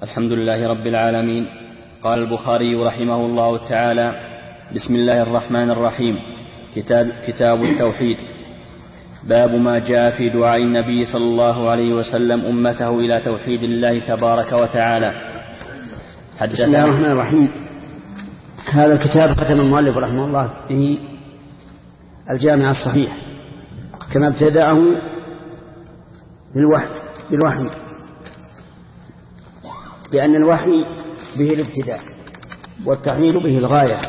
الحمد لله رب العالمين. قال البخاري رحمه الله تعالى: بسم الله الرحمن الرحيم. كتاب التوحيد. باب ما جاء في دعاء النبي صلى الله عليه وسلم أمته إلى توحيد الله تبارك وتعالى. بسم الله الرحمن الرحيم. هذا الكتاب ختم المؤلف رحمه الله به الجامع الصحيح، كما ابتدأه بالوحي، لأن الوحي به الابتداء والتوحيد به الغاية،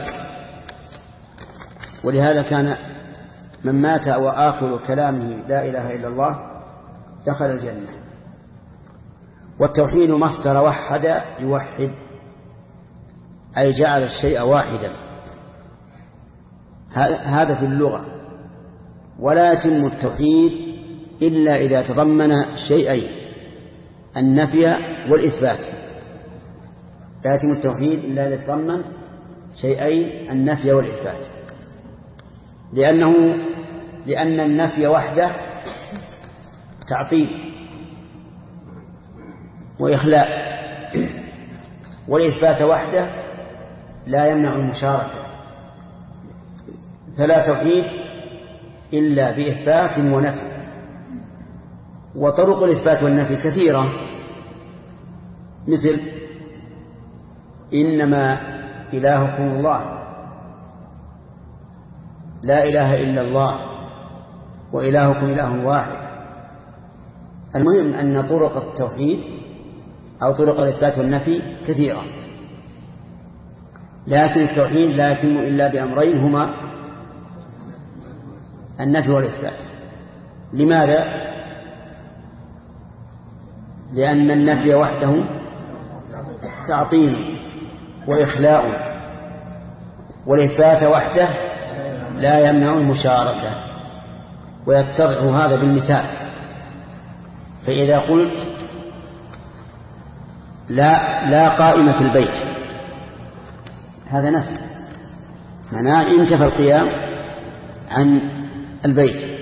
ولهذا كان من مات وآخر كلامه لا إله إلا الله دخل الجنة. والتوحيد مصدر وحد يوحد، أي جعل الشيء واحدا، هذا في اللغة. ولا يتم التوحيد إلا إذا تضمن شيئين: النفي والإثبات. لا يتم التوحيد إلا إذا تضمن شيئين: النفي والإثبات، لأن النفي وحده تعطيل وإخلاء، والإثبات وحده لا يمنع المشاركة. فلا توحيد إلا بإثبات ونفي. وطرق الإثبات والنفي كثيرة، مثل: إنما إلهكم الله، لا إله إلا الله، وإلهكم إله واحد. المهم أن طرق التوحيد أو طرق الإثبات والنفي كثيرة، لكن التوحيد لا يتم إلا بأمرين هما النفي والإثبات. لماذا؟ لأن النفي وحده تعطيل وإخلاء، والإثبات وحده لا يمنع المشاركة. ويتضح هذا بالمثال. فإذا قلت: لا قائمة في البيت، هذا نفي، معناه انتفى القيام عن البيت،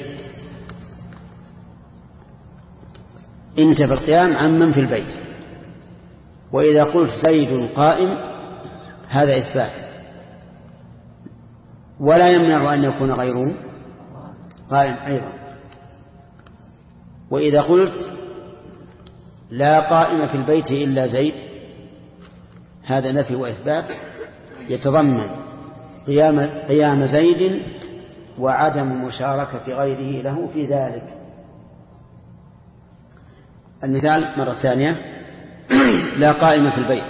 انتفى القيام عن من في البيت. وإذا قلت: زيد قائم، هذا إثبات، ولا يمنع أن يكون غيره قائم أيضا. وإذا قلت: لا قائم في البيت إلا زيد، هذا نفي وإثبات يتضمن قيام زيد وعدم مشاركة غيره له في ذلك. المثال مرة ثانية: لا قائم في البيت،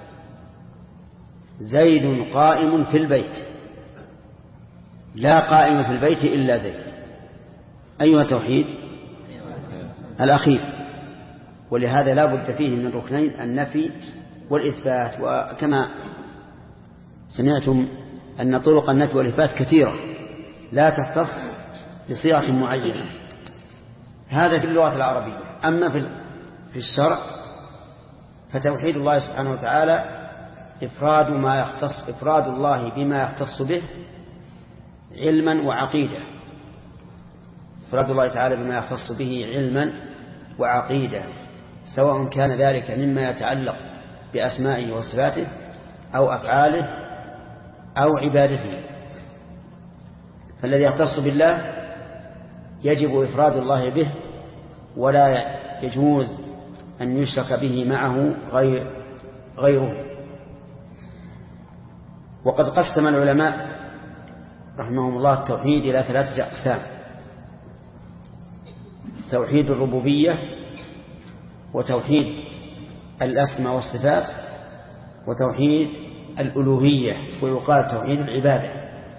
زيد قائم في البيت، لا قائم في البيت إلا زيد. أيها توحيد؟ الأخير. ولهذا لا بد فيه من الركنين: النفي والإثبات. وكما سمعتم أن طرق النفي والإثبات كثيرة لا تختص بصيغة معينة. هذا في اللغة العربية. أما في الشرع فتوحيد الله سبحانه وتعالى إفراد الله بما يختص به علما وعقيدة. إفراد الله تعالى بما يختص به علما وعقيدة، سواء كان ذلك مما يتعلق بأسمائه وصفاته أو أفعاله أو عبادته. فالذي يختص بالله يجب إفراد الله به، ولا يجوز أن يشرك به معه غيره. وقد قسم العلماء رحمهم الله التوحيد إلى 3 أقسام: توحيد الربوبية، وتوحيد الأسماء والصفات، وتوحيد الألوهية، ويقال توحيد العبادة.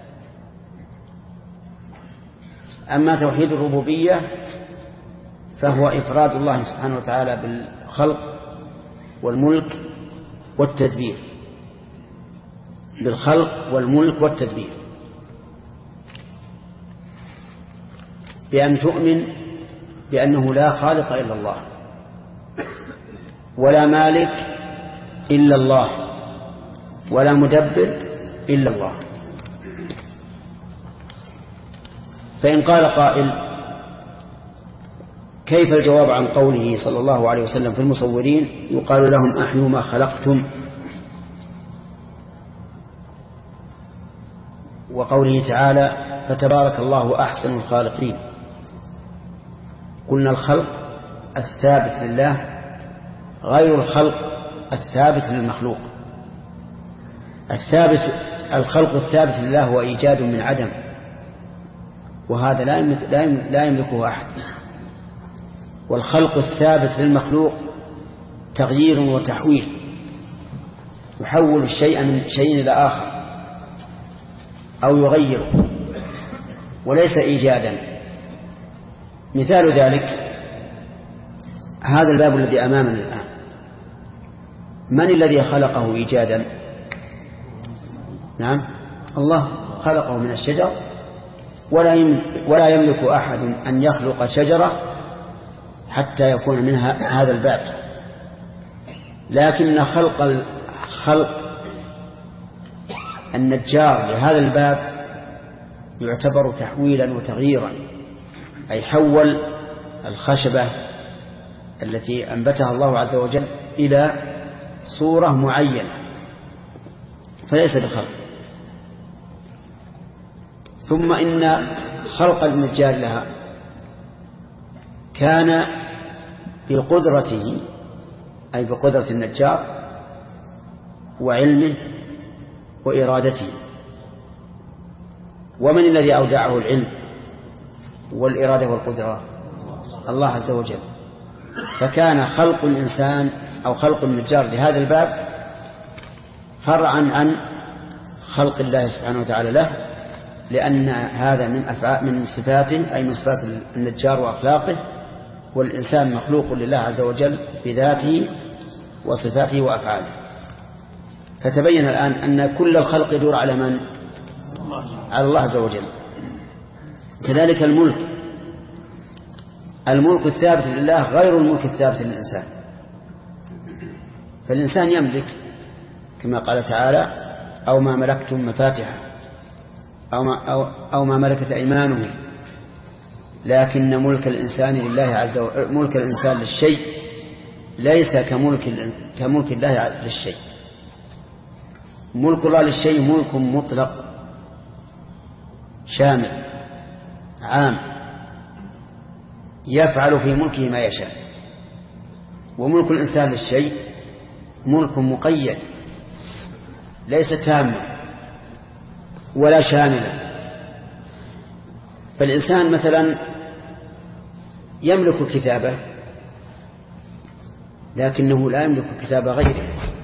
أما توحيد الربوبية فهو إفراد الله سبحانه وتعالى بالخلق والملك والتدبير، بالخلق والملك والتدبير، بأن تؤمن بأنه لا خالق إلا الله، ولا مالك إلا الله، ولا مدبر إلا الله. فإن قال قائل: كيف الجواب عن قوله صلى الله عليه وسلم في المصورين يقال لهم أحيوا ما خلقتم، وقوله تعالى فتبارك الله أحسن الخالقين؟ قلنا الخلق الثابت لله غير الخلق الثابت للمخلوق. الخلق الثابت لله هو إيجاد من عدم، وهذا لا يملكه أحد. والخلق الثابت للمخلوق تغيير وتحويل، يحول الشيء من شيء إلى آخر أو يغيره، وليس إيجادا. مثال ذلك هذا الباب الذي أمامنا الآن، من الذي خلقه إيجادا؟ نعم، الله خلقه من الشجر، ولا يملك أحد أن يخلق شجرة حتى يكون منها هذا الباب. لكن خلق النجار لهذا الباب يعتبر تحويلا وتغييرا، أي حول الخشبة التي أنبتها الله عز وجل إلى صورة معينة، فليس بخلق. ثم إن خلق النجار لها كان بقدرته، أي بقدرة النجار وعلمه وإرادته. ومن الذي أودعه العلم والإرادة والقدرة؟ الله عز وجل. فكان خلق الإنسان أو خلق النجار لهذا الباب فرعا عن خلق الله سبحانه وتعالى له، لأن هذا من صفاته، أي من صفات النجار وأخلاقه، والإنسان مخلوق لله عز وجل بذاته وصفاته وأفعاله. فتبين الآن أن كل الخلق يدور على من؟ على الله عز وجل. كذلك الملك الثابت لله غير الملك الثابت للإنسان. فالإنسان يملك كما قال تعالى أو ما ملكتم مفاتحه أو ما ملكت أيمانهم، لكن ملك الإنسان لله عز وجل، ملك الإنسان للشيء ليس كملك الله للشيء. ملك الله للشيء ملك مطلق شامل عام يفعل في ملكه ما يشاء، وملك الإنسان للشيء ملك مقيد ليس تاما ولا شاملا. فالإنسان مثلا يملك كتابه لكنه لا يملك كتاب غيره،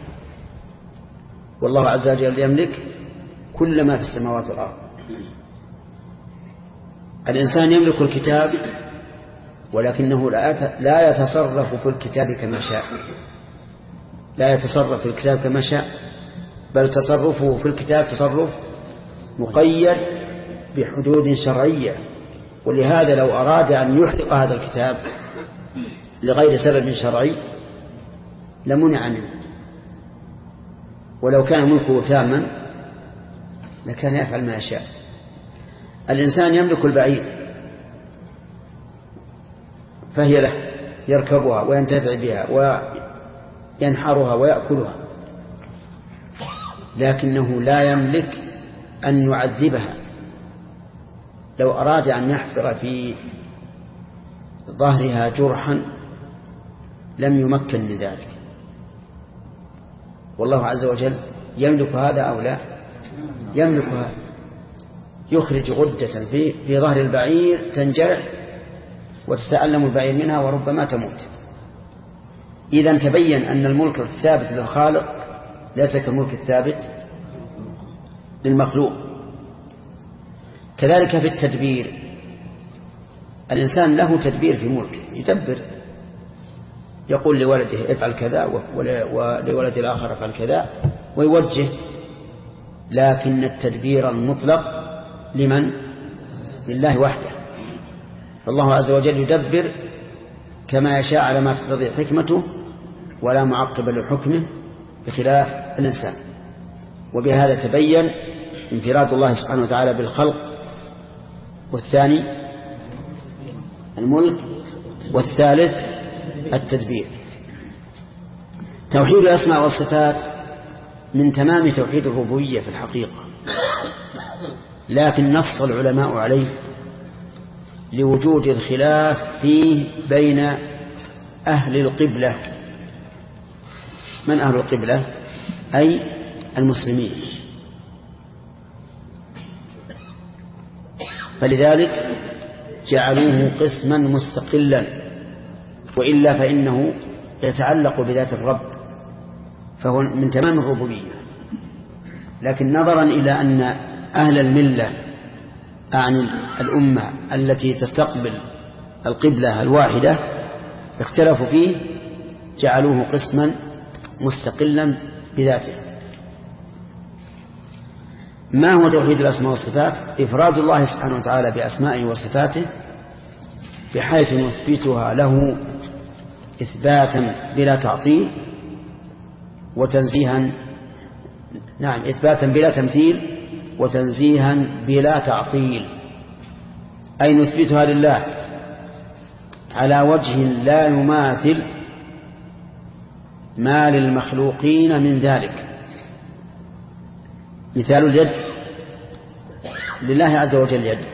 والله عز وجل يملك كل ما في السماوات والأرض. الإنسان يملك الكتاب ولكنه لا يتصرف في الكتاب كما شاء، لا يتصرف في الكتاب كما شاء، بل تصرفه في الكتاب تصرف مقيد بحدود شرعية. ولهذا لو أراد أن يحرق هذا الكتاب لغير سبب شرعي لمنع منه، ولو كان ملكه تاما لكان يفعل ما يشاء. الإنسان يملك البعير فهي له، يركبها وينتفع بها وينحرها ويأكلها، لكنه لا يملك أن يعذبها. لو أراد أن يحفر في ظهرها جرحا لم يمكن من ذلك. والله عز وجل يملك هذا أو لا؟ يملك هذا. يخرج غدة في ظهر البعير تنجرح وتتألم البعير منها وربما تموت. إذن تبين أن الملك الثابت للخالق ليس كالملك الثابت للمخلوق. كذلك في التدبير، الإنسان له تدبير في ملكه، يدبر، يقول لولده افعل كذا ولولد الآخر افعل كذا ويوجه. لكن التدبير المطلق لمن؟ لله وحده. فالله عز وجل يدبر كما يشاء على ما تقتضي حكمته ولا معقب لحكمه بخلاف الإنسان. وبهذا تبين انفراد الله سبحانه وتعالى بالخلق. والثاني الملك والثالث التدبير. توحيد الأسماء والصفات من تمام توحيد الربوبية في الحقيقة، لكن نص العلماء عليه لوجود الخلاف فيه بين أهل القبلة. من أهل القبلة؟ أي المسلمين. فلذلك جعلوه قسما مستقلا، وإلا فإنه يتعلق بذات الرب، فهو من تمام الربوبية. لكن نظرا إلى أن أهل الملة أعني الأمة التي تستقبل القبلة الواحدة اختلفوا فيه، جعلوه قسما مستقلا بذاته. ما هو توحيد الأسماء والصفات؟ إفراد الله سبحانه وتعالى بأسمائه وصفاته بحيث نثبتها له إثباتا بلا تعطيل وتنزيها، إثباتا بلا تمثيل وتنزيها بلا تعطيل، أي نثبتها لله على وجه لا يماثل ما للمخلوقين من ذلك. مثال اليد، لله عز وجل يد،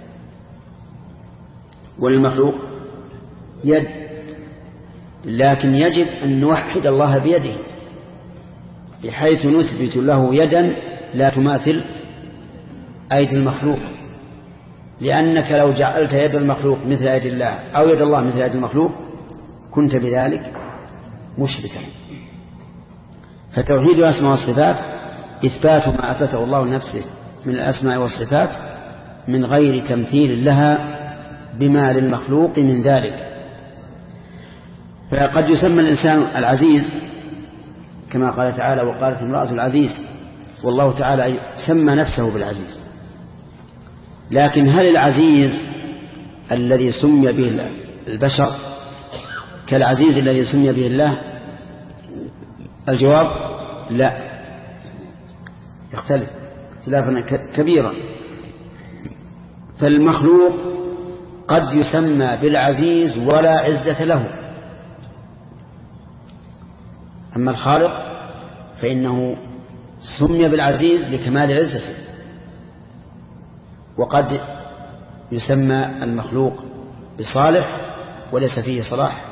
وللمخلوق يد، لكن يجب أن نوحد الله بيده بحيث نثبت له يدا لا تماثل أيدي المخلوق، لأنك لو جعلت يد المخلوق مثل يد الله أو يد الله مثل يد المخلوق كنت بذلك مشركا. فتوحيد الأسماء والصفات إثبات ما أثبته الله لنفسه من الأسماء والصفات من غير تمثيل لها بما للمخلوق من ذلك. فقد يسمى الإنسان العزيز كما قال تعالى: وقالت امرأة العزيز، والله تعالى سمى نفسه بالعزيز. لكن هل العزيز الذي سمي به البشر كالعزيز الذي سمي به الله؟ الجواب لا، يختلف اختلافا كبيرا. فالمخلوق قد يسمى بالعزيز ولا عزة له، أما الخالق فإنه سمي بالعزيز لكمال عزته. وقد يسمى المخلوق بصالح وليس فيه صلاح،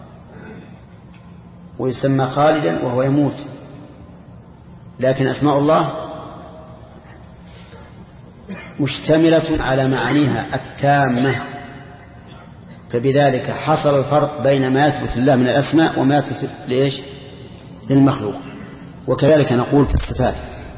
ويسمى خالدا وهو يموت. لكن أسماء الله مشتملة على معانيها التامة، فبذلك حصل الفرق بين ما يثبت لله من الأسماء وما يثبت للمخلوق. وكذلك نقول في الصفات،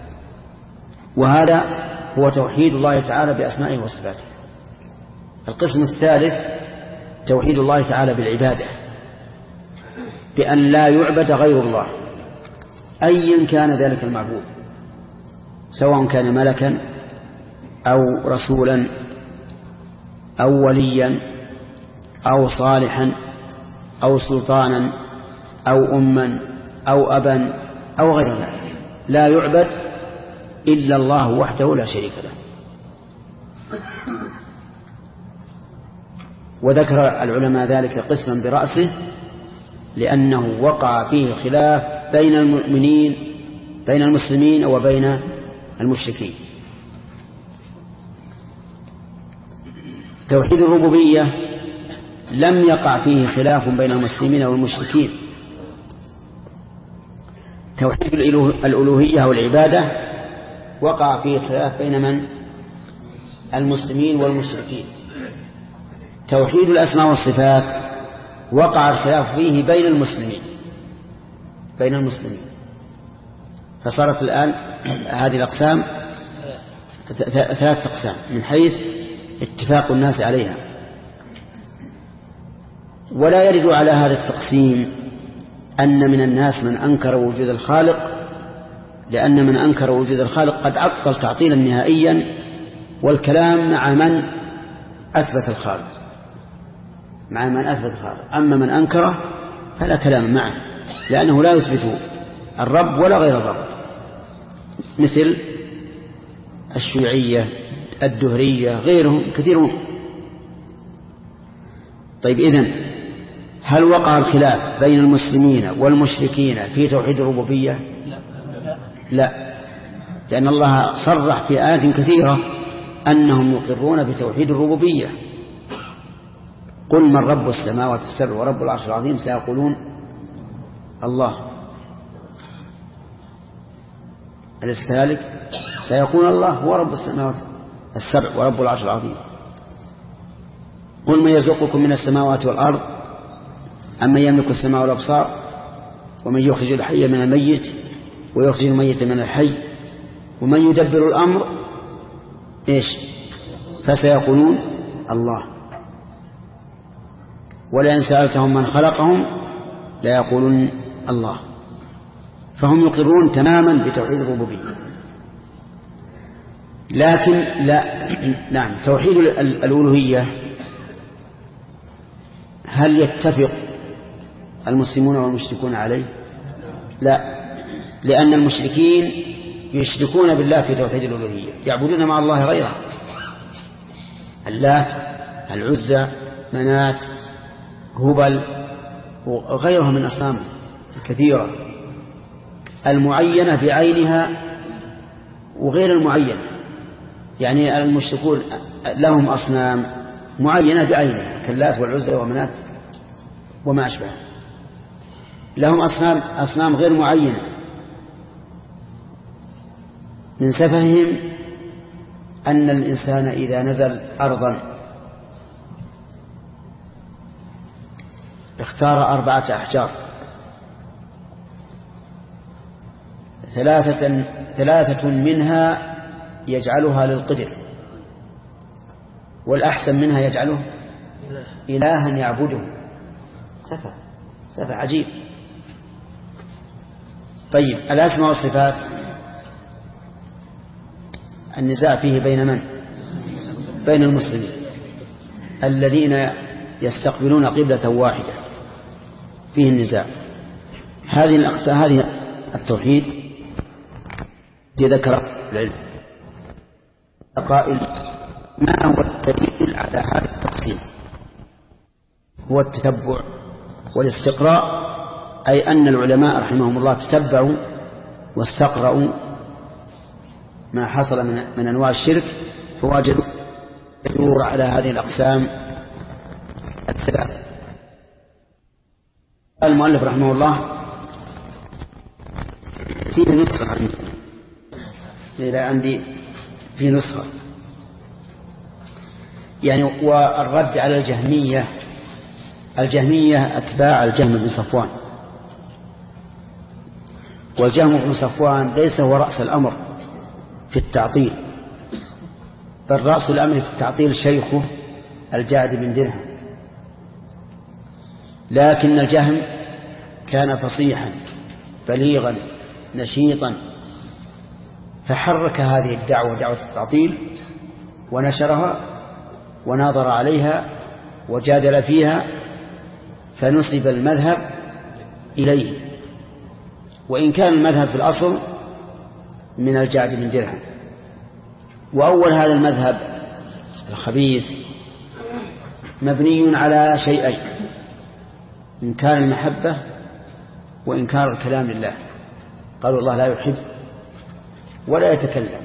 وهذا هو توحيد الله تعالى بأسمائه وصفاته. القسم الثالث توحيد الله تعالى بالعبادة، بأن لا يعبد غير الله أيا كان ذلك المعبود، سواء كان ملكا أو رسولا أو وليا أو صالحا أو سلطانا أو أما أو أبا أو غير ذلك، لا يعبد إلا الله وحده لا شريك له. وذكر العلماء ذلك قسما برأسه لأنه وقع فيه خلاف بين المسلمين وبين المشركين. توحيد الربوبية لم يقع فيه خلاف بين المسلمين والمشركين. توحيد الألوهية والعبادة وقع فيه خلاف بين من؟ المسلمين والمشركين. توحيد الأسماء والصفات وقع الخلاف فيه بين المسلمين. فصارت الآن هذه الأقسام 3 أقسام من حيث اتفاق الناس عليها. ولا يرد على هذا التقسيم أن من الناس من أنكر وجود الخالق، لأن من أنكر وجود الخالق قد عطل تعطيلا نهائيا، والكلام مع من أثبت الخالق، أما من أنكره فلا كلام معه، لأنه لا يثبت الرب ولا غير الرب، مثل الشيوعية الدهرية غيرهم كثيرون. طيب، إذن هل وقع الخلاف بين المسلمين والمشركين في توحيد الربوبية؟ لا، لأن الله صرح في آيات كثيرة أنهم يقرون بتوحيد الربوبية. قل من رب السماوات السبع ورب العرش العظيم سيقولون الله، أليس كذلك؟ سيقول الله هو رب السماوات السبع ورب العرش العظيم. قل من يرزقكم من السماوات والأرض أمن يملك السماء والأبصار ومن يخرج الحي من الميت ويخرج الميت من الحي ومن يدبر الأمر إيش؟ فسيقولون الله. ولئن سألتهم من خلقهم ليقولون الله. فهم يقرون تماما بتوحيد الربوبية. لكن لا، نعم، توحيد الألوهية هل يتفق المسلمون والمشركون عليه؟ لا، لأن المشركين يشركون بالله في توحيد الألوهية، يعبدون مع الله غيره، اللات، العزى، منات، هبل وغيرها من أصنام كثيرة، المعينة بعينها وغير المعينة. يعني المشركون لهم أصنام معينة بعينها كاللات والعزى ومنات وما أشبه، لهم أصنام غير معينة. من سفههم أن الإنسان إذا نزل أرضا اختار 4 أحجار، 3 منها يجعلها للقدر، والأحسن منها يجعله إلها يعبده. سفه عجيب. طيب، الأسماء والصفات النزاع فيه بين من؟ بين المسلمين الذين يستقبلون قبلة واحدة، فيه النزاع. هذه الأقسام، هذه التوحيد ذكر العلم قائل ما هو الدليل على هذا التقسيم؟ هو التتبع والاستقراء، أي أن العلماء رحمهم الله تتبعوا واستقرأوا ما حصل من أنواع الشرك فواجدوا يدور على هذه الأقسام الثلاثة. المؤلف رحمه الله فيه نسخة عندي في نسخة يعني، والرد على الجهمية أتباع الجهم بن صفوان، والجهم بن صفوان ليس هو رأس الأمر في التعطيل، بل رأس الأمر في التعطيل شيخه الجعد بن درهم. لكن الجهم كان فصيحا بليغا نشيطا، فحرك هذه الدعوة، دعوة التعطيل، ونشرها وناظر عليها وجادل فيها، فنسب المذهب إليه، وإن كان المذهب في الأصل من الجعد بن درهم. وأول هذا المذهب الخبيث مبني على شيئين: إنكار المحبة وإنكار الكلام لله. قالوا الله لا يحب ولا يتكلم،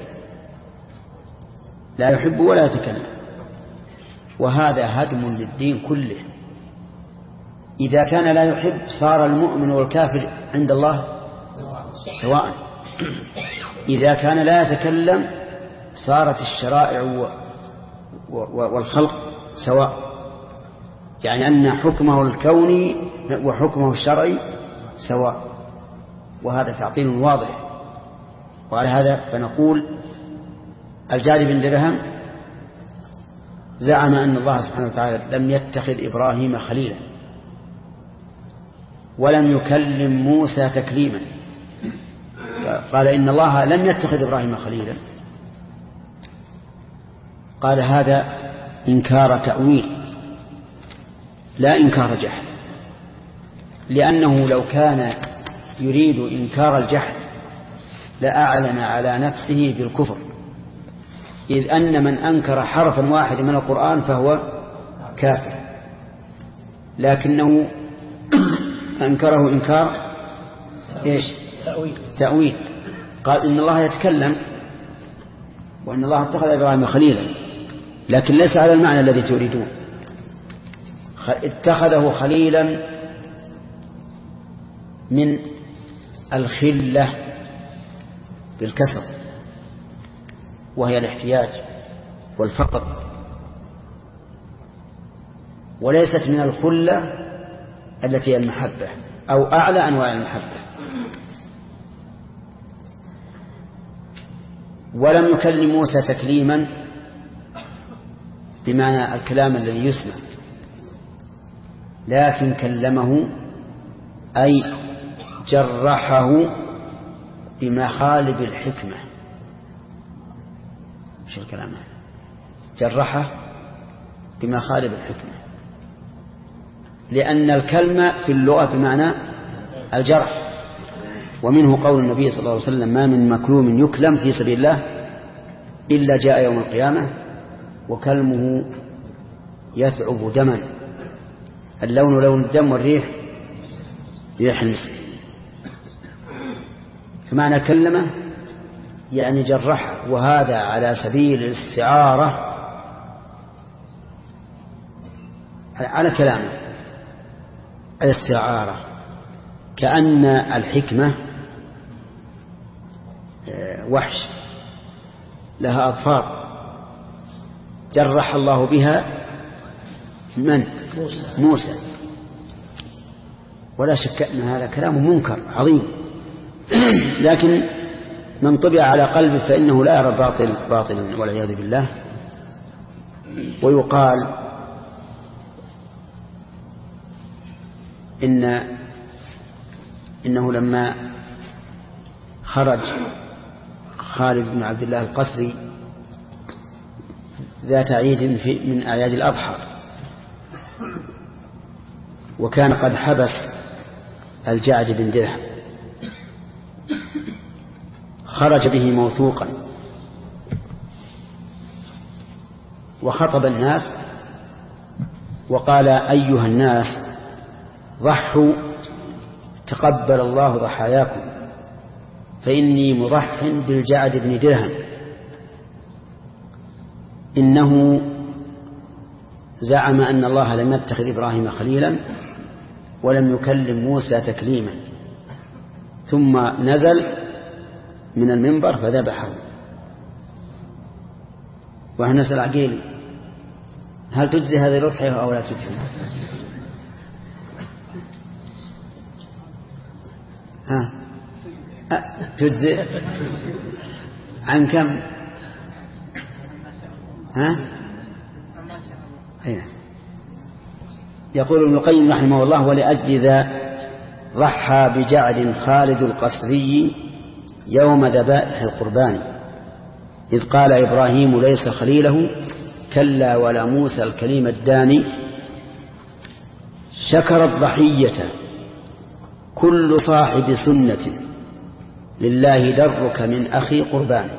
لا يحب ولا يتكلم، وهذا هدم للدين كله. إذا كان لا يحب صار المؤمن والكافر عند الله سواء، إذا كان لا يتكلم صارت الشرائع والخلق سواء، يعني أن حكمه الكوني وحكمه الشرعي سواء، وهذا تعطيل واضح. وعلى هذا فنقول الجعد بن درهم زعم أن الله سبحانه وتعالى لم يتخذ إبراهيم خليلا ولم يكلم موسى تكليما. قال إن الله لم يتخذ إبراهيم خليلا. قال هذا إنكار تأويل لا إنكار جحد، لأنه لو كان يريد إنكار الجحد لأعلن على نفسه بالكفر، إذ أن من أنكر حرفا واحدا من القرآن فهو كافر، لكنه أنكره إنكار إيش؟ تأويل. قال إن الله يتكلم وإن الله اتخذ إبراهيم خليلا، لكن ليس على المعنى الذي تريدون. اتخذه خليلا من الخلة بالكسر، وهي الاحتياج والفقر، وليست من الخلة التي هي المحبة أو أعلى أنواع المحبة. ولم يكلم موسى تكليما بمعنى الكلام الذي يسمع، لكن كلمه أي جرحه بمخالب الحكمة. شو الكلام هذا؟ جرحه بمخالب الحكمة، لأن الكلمة في اللغة بمعنى الجرح. ومنه قول النبي صلى الله عليه وسلم: ما من مكلوم يكلم في سبيل الله إلا جاء يوم القيامة وكلمه يثعب دما، اللون لون الدم والريح ريح المسك. فمعنى كلمة يعني جرحه، وهذا على سبيل الاستعارة على كلامه، الاستعارة، كأن الحكمة وحش لها أظفار جرح الله بها من؟ موسى. ولا شك أن هذا كلام منكر عظيم، لكن من طبع على قلبه فإنه لا يرى باطلا والعياذ بالله. ويقال إنه لما خرج خالد بن عبد الله القسري ذات عيد من أعياد الأضحى، وكان قد حبس الجعد بن درهم، خرج به موثوقا وخطب الناس وقال: أيها الناس، ضحوا تقبل الله ضحاياكم، فإني مضح بالجعد بن درهم، إنه زعم أن الله لم يتخذ إبراهيم خليلا ولم يكلم موسى تكليما، ثم نزل من المنبر فذبحه. وهنا نسأل عقيل: هل تجزي هذه الأضحية أو لا تجزي؟ تجزي عن كم؟ يقول ابن القيم رحمه الله: ولأجل ذا ضحى بجعد خالد القسري يوم ذبائح القربان، إذ قال إبراهيم ليس خليله كلا ولا موسى الكليم الداني، شكر الضحية كل صاحب سنة لله درك من أخي قربان.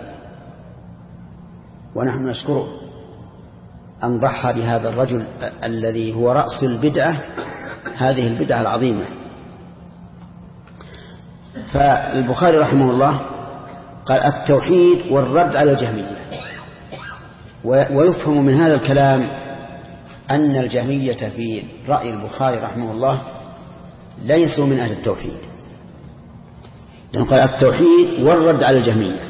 ونحن نشكره أن ضحى بهذا الرجل الذي هو رأس البدعة، هذه البدعة العظيمة. فالبخاري رحمه الله قال: التوحيد والرد على الجهمية. ويفهم من هذا الكلام أن الجهمية في رأي البخاري رحمه الله ليسوا من أهل التوحيد، لأنه قال التوحيد والرد على الجهمية.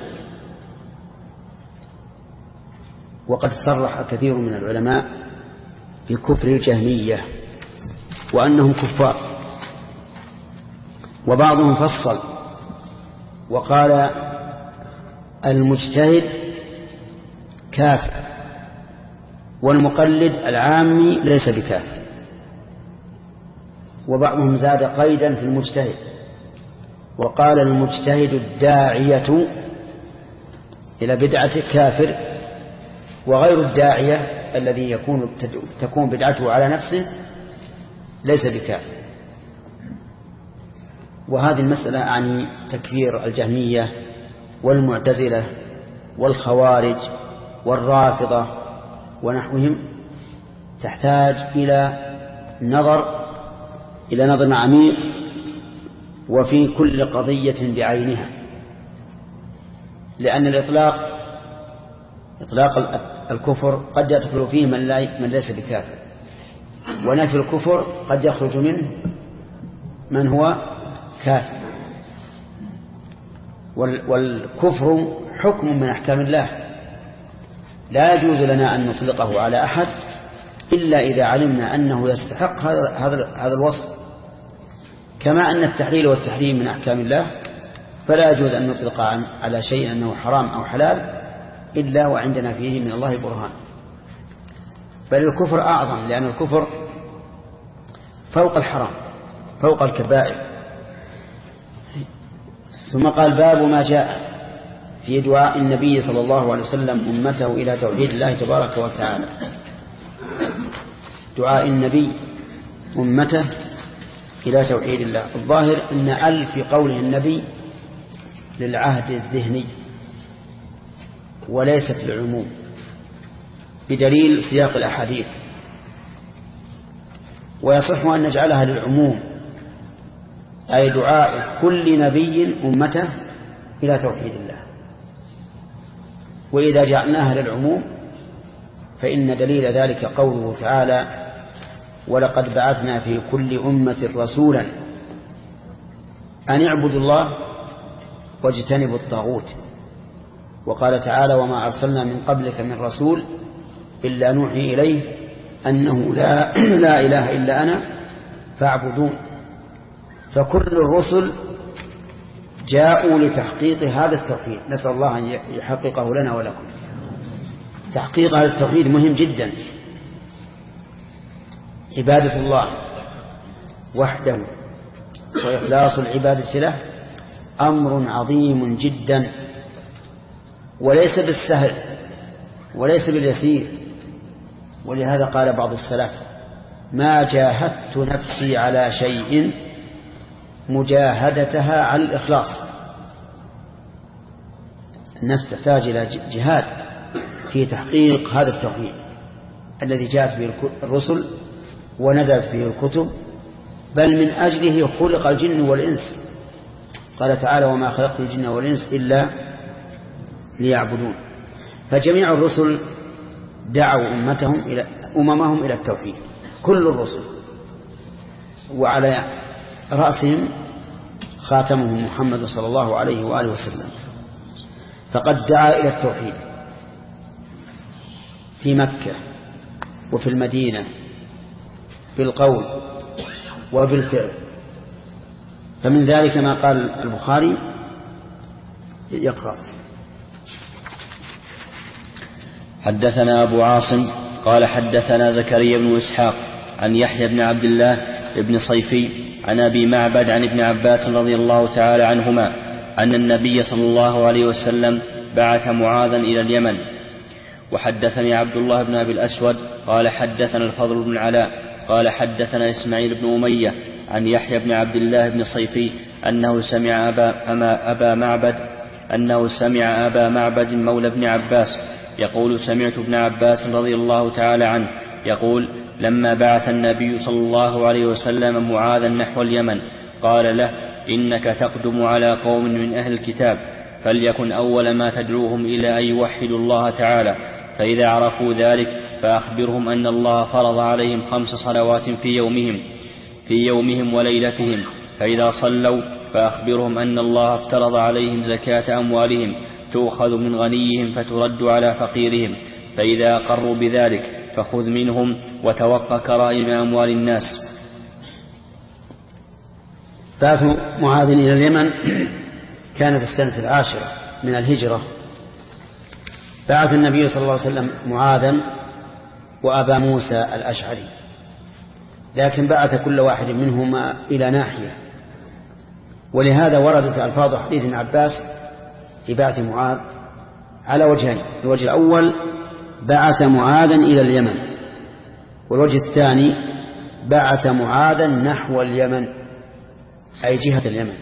وقد صرح كثير من العلماء بكفر الجهمية وأنهم كفار، وبعضهم فصل وقال المجتهد كافر والمقلد العامي ليس بكافر، وبعضهم زاد قيدا في المجتهد وقال المجتهد الداعية إلى بدعة كافر، وغير الداعية الذي تكون بدعته على نفسه ليس بكافر. وهذه المسألة عن تكفير الجهمية والمعتزلة والخوارج والرافضة ونحوهم تحتاج إلى نظر إلى نظر عميق وفي كل قضية بعينها، لأن إطلاق الكفر قد يدخل فيه من ليس بكافر، ونفي الكفر قد يخرج منه من هو كافر. والكفر حكم من أحكام الله، لا يجوز لنا أن نطلقه على أحد إلا إذا علمنا أنه يستحق هذا الوصف، كما أن التحليل والتحريم من أحكام الله، فلا يجوز أن نطلق على شيء أنه حرام أو حلال إلا وعندنا فيه من الله برهان. بل الكفر أعظم، لأن الكفر فوق الحرام، فوق الكبائر. ثم قال: باب ما جاء في دعاء النبي صلى الله عليه وسلم أمته إلى توحيد الله تبارك وتعالى. دعاء النبي أمته إلى توحيد الله. الظاهر أن ألف في قوله النبي للعهد الذهني وليست للعموم، بدليل سياق الأحاديث، ويصح أن نجعلها للعموم، أي دعاء كل نبي أمته إلى توحيد الله. وإذا جعلناها للعموم فإن دليل ذلك قوله تعالى: ولقد بعثنا في كل أمة رسولا أن اعبدوا الله واجتنبوا الطاغوت. وقال تعالى: وما أرسلنا من قبلك من رسول إلا نوحي إليه أنه لا إله إلا أنا فاعبدون. فكل الرسل جاءوا لتحقيق هذا التوحيد، نسأل الله أن يحققه لنا ولكم. تحقيق هذا التوحيد مهم جدا. عبادة الله وحده وإخلاص العبادة له أمر عظيم جدا، وليس بالسهل وليس باليسير. ولهذا قال بعض السلف: ما جاهدت نفسي على شيء مجاهدتها على الإخلاص. النفس تحتاج إلى جهاد في تحقيق هذا التوحيد الذي جاءت به الرسل ونزلت به الكتب، بل من أجله خلق الجن والإنس. قال تعالى: وما خلقت الجن والإنس إلا ليعبدون. فجميع الرسل دعوا أممهم إلى التوحيد، كل الرسل، وعلى رأسهم خاتمهم محمد صلى الله عليه وآله وسلم، فقد دعا إلى التوحيد في مكة وفي المدينة بالقول وبالفعل. فمن ذلك ما قال البخاري: يقرأ. حدثنا أبو عاصم قال حدثنا زكريا بن إسحاق عن يحيى بن عبد الله بن صيفي عن أبي معبد عن ابن عباس رضي الله تعالى عنهما أن النبي صلى الله عليه وسلم بعث معاذا إلى اليمن. وحدثني عبد الله بن أبي الأسود قال حدثنا الفضل بن علاء قال حدثنا إسماعيل بن أمية عن يحيى بن عبد الله بن صيفي أنه سمع أبا معبد مولى بن عباس يقول: سمعت ابن عباس رضي الله تعالى عنه يقول: لما بعث النبي صلى الله عليه وسلم معاذا نحو اليمن قال له: إنك تقدم على قوم من أهل الكتاب، فليكن أول ما تدعوهم إلى أن يوحدوا الله تعالى، فإذا عرفوا ذلك فأخبرهم أن الله فرض عليهم 5 صلوات في يومهم وليلتهم، فإذا صلوا فأخبرهم أن الله افترض عليهم زكاة أموالهم تؤخذ من غنيهم فترد على فقيرهم، فإذا أقروا بذلك فخذ منهم وتوقع كرائم أموال الناس. بعث معاذ إلى اليمن كان في السنة 10 من الهجرة. بعث النبي صلى الله عليه وسلم معاذا وأبا موسى الأشعري، لكن بعث كل واحد منهما إلى ناحية. ولهذا وردت ألفاظ حديث ابن عباس في بعث معاذ على وجهين: الوجه الأول بعث معاذا إلى اليمن، والوجه الثاني بعث معاذا نحو اليمن أي جهة اليمن.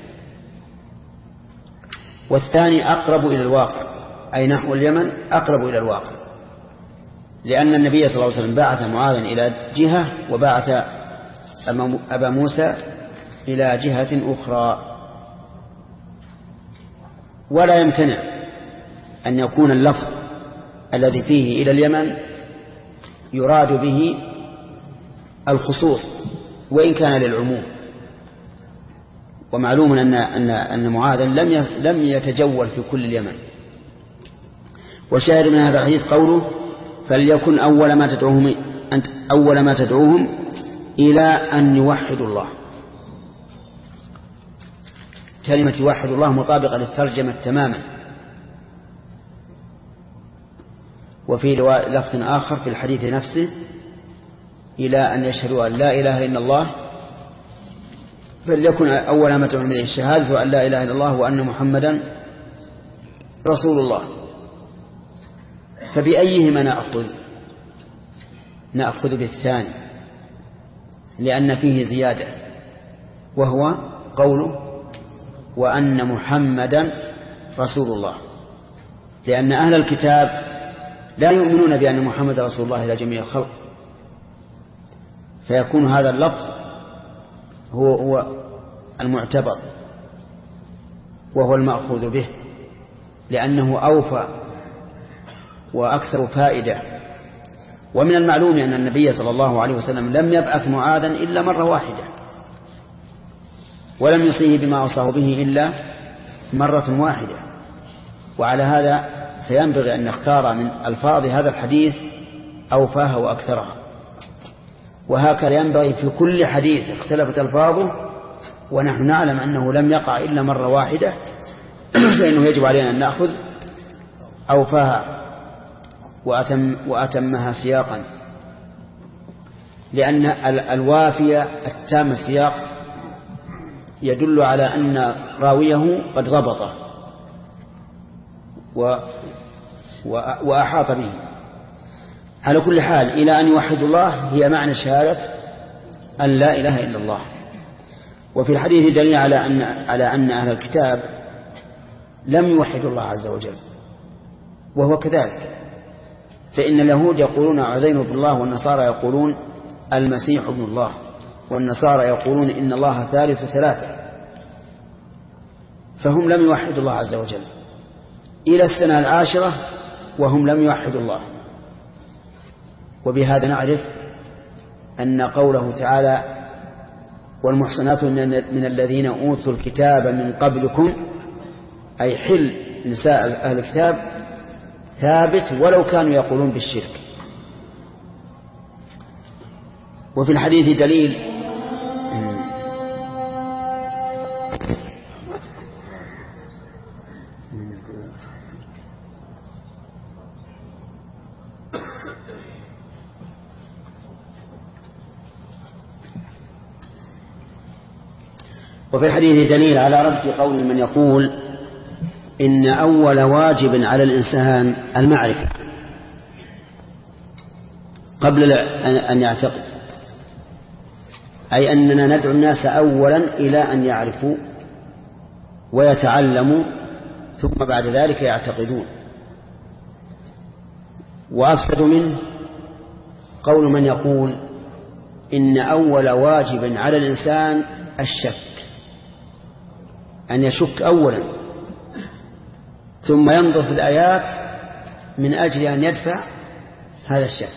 والثاني أقرب إلى الواقع، أي نحو اليمن أقرب إلى الواقع، لأن النبي صلى الله عليه وسلم بعث معاذا إلى جهة وبعث أبا موسى إلى جهة أخرى. ولا يمتنع أن يكون اللفظ الذي فيه إلى اليمن يراد به الخصوص وإن كان للعموم. ومعلوم أن معاذا لم يتجول في كل اليمن. وشاهد من هذا الحديث قوله فليكن أول ما تدعوهم إلى أن يوحدوا الله. كلمة يوحد الله مطابقة للترجمة تماما. وفي لفظ آخر في الحديث نفسه إلى أن يشهدوا أن لا إله إلا الله. فليكن أول ما تدعوهم إليه الشهادة أن لا إله إلا الله وأن محمدا رسول الله. فبأيهما نأخذ بالثاني لأن فيه زيادة وهو قوله وأن محمدا رسول الله. لأن أهل الكتاب لا يؤمنون بأن محمد رسول الله إلى جميع الخلق. فيكون هذا اللفظ هو المعتبر وهو المأخوذ به لأنه أوفى وأكثر فائدة. ومن المعلوم أن النبي صلى الله عليه وسلم لم يبعث معاذا إلا مرة واحدة ولم يصيه بما أوصاه به إلا مرة واحدة. وعلى هذا فينبغي أن نختار من ألفاظ هذا الحديث أوفاها وأكثرها. وهكذا ينبغي في كل حديث اختلفت ألفاظه ونحن نعلم أنه لم يقع إلا مرة واحدة فإنه يجب علينا أن نأخذ أوفاها وأتمها سياقا. لأن الوافية التام السياق يدل على أن راويه قد ضبطه وأحاط به. على كل حال إلى أن يوحدوا الله هي معنى شهادة أن لا إله إلا الله. وفي الحديث دليل على أن أهل الكتاب لم يوحدوا الله عز وجل وهو كذلك. فإن اليهود يقولون عزير ابن الله والنصارى يقولون المسيح ابن الله والنصارى يقولون إن الله ثالث ثلاثة. فهم لم يوحدوا الله عز وجل إلى السنة 10 وهم لم يوحدوا الله. وبهذا نعرف أن قوله تعالى والمحصنات من الذين أوتوا الكتاب من قبلكم أي حل نساء أهل الكتاب ثابت ولو كانوا يقولون بالشرك. وفي الحديث دليل على رد قول من يقول إن أول واجب على الإنسان المعرفة قبل أن يعتقد. أي أننا ندعو الناس أولا إلى أن يعرفوا ويتعلموا ثم بعد ذلك يعتقدون. وأفسد منه قول من يقول إن أول واجب على الإنسان الشك، أن يشك أولا ثم ينظر في الآيات من أجل أن يدفع هذا الشك.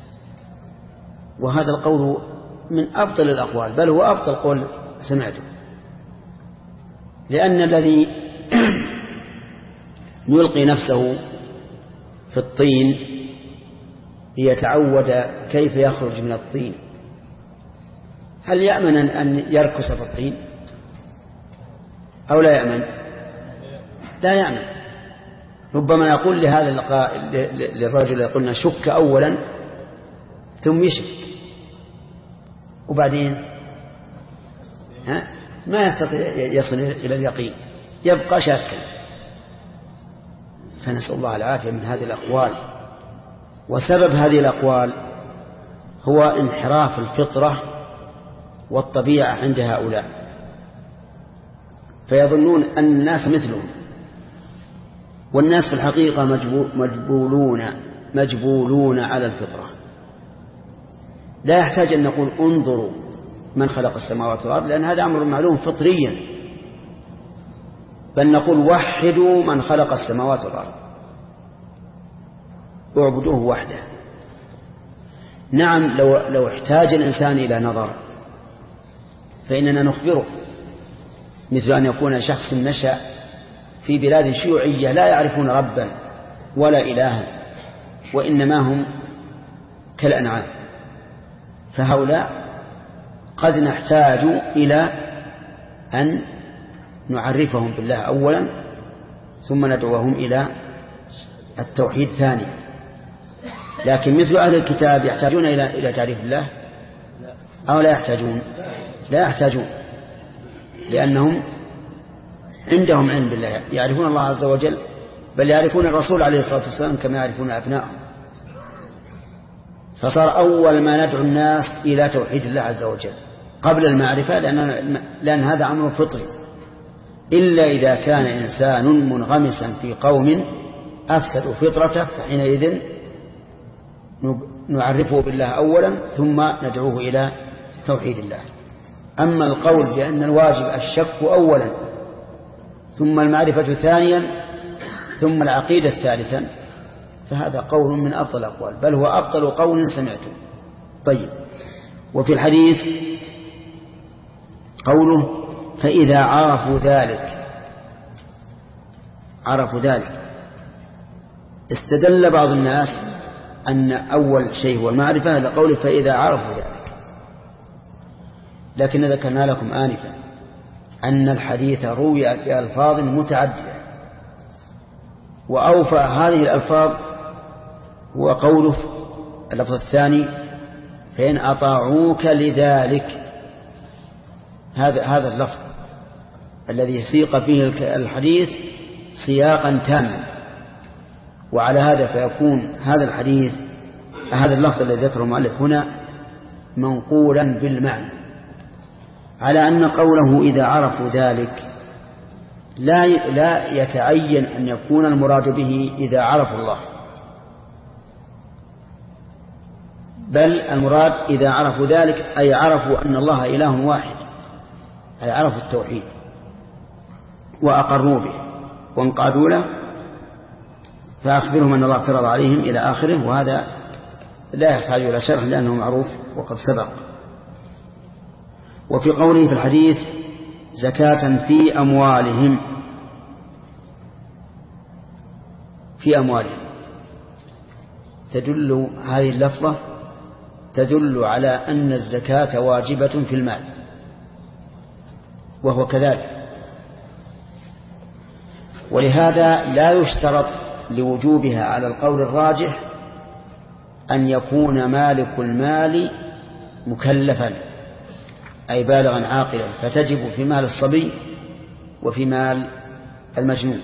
وهذا القول من أبطل الأقوال، بل هو أبطل قول سمعته. لأن الذي يلقي نفسه في الطين ليتعود كيف يخرج من الطين، هل يأمن أن يركس في الطين أو لا يأمن؟ لا يأمن. ربما يقول لهذا للرجل يقولنا شك أولا ثم يشك وبعدين ما يستطيع يصل إلى اليقين، يبقى شاكا. فنسأل الله العافية من هذه الأقوال. وسبب هذه الأقوال هو انحراف الفطرة والطبيعة عند هؤلاء، فيظنون أن الناس مثلهم، والناس في الحقيقة مجبولون على الفطرة. لا يحتاج أن نقول انظروا من خلق السماوات والأرض، لأن هذا أمر معلوم فطريا، بل نقول وحدوا من خلق السماوات والأرض، اعبدوه وحده. نعم، لو احتاج الإنسان إلى نظر فإننا نخبره، مثل أن يكون شخص نشأ في بلاد شيوعية لا يعرفون ربا ولا إلها وإنما هم كالأنعام، فهؤلاء قد نحتاج إلى أن نعرفهم بالله أولا ثم ندعوهم إلى التوحيد ثانيا. لكن مثل أهل الكتاب يحتاجون إلى تعريف الله أو لا يحتاجون؟ لا يحتاجون، لأنهم عندهم علم بالله، يعرفون الله عز وجل، بل يعرفون الرسول عليه الصلاة والسلام كما يعرفون أبنائهم. فصار أول ما ندعو الناس إلى توحيد الله عز وجل قبل المعرفة، لأن هذا أمر فطري، إلا إذا كان إنسان منغمسا في قوم أفسدوا فطرته فحينئذ نعرفه بالله أولا ثم ندعوه إلى توحيد الله. أما القول بأن الواجب الشك أولا ثم المعرفة ثانيا ثم العقيدة ثالثا فهذا قول من أفضل الأقوال، بل هو أفضل قول سمعته. طيب، وفي الحديث قوله فإذا عرفوا ذلك استدل بعض الناس أن أول شيء هو المعرفة لقوله فإذا عرفوا ذلك، لكن ذكرنا لكم آنفا أن الحديث روي بألفاظ متعددة، وأوفى هذه الألفاظ هو قوله اللفظ الثاني فإن أطاعوك لذلك. هذا اللفظ الذي سيق فيه الحديث سياقا تاما، وعلى هذا فيكون هذا اللفظ الذي ذكره المؤلف هنا منقولا بالمعنى، على أن قوله إذا عرفوا ذلك لا يتعين أن يكون المراد به إذا عرفوا الله، بل المراد إذا عرفوا ذلك أي عرفوا أن الله إله واحد، أي عرفوا التوحيد وأقروا به وانقادوا له، فأخبرهم أن الله افترض عليهم إلى آخره. وهذا لا يحتاج إلى شرح لأنه معروف وقد سبق. وفي قوله في الحديث زكاة في أموالهم تدل هذه اللفظة تدل على أن الزكاة واجبة في المال، وهو كذلك، ولهذا لا يشترط لوجوبها على القول الراجح أن يكون مالك المال مكلفا أي بالغا عاقلا، فتجب في مال الصبي وفي مال المجنون.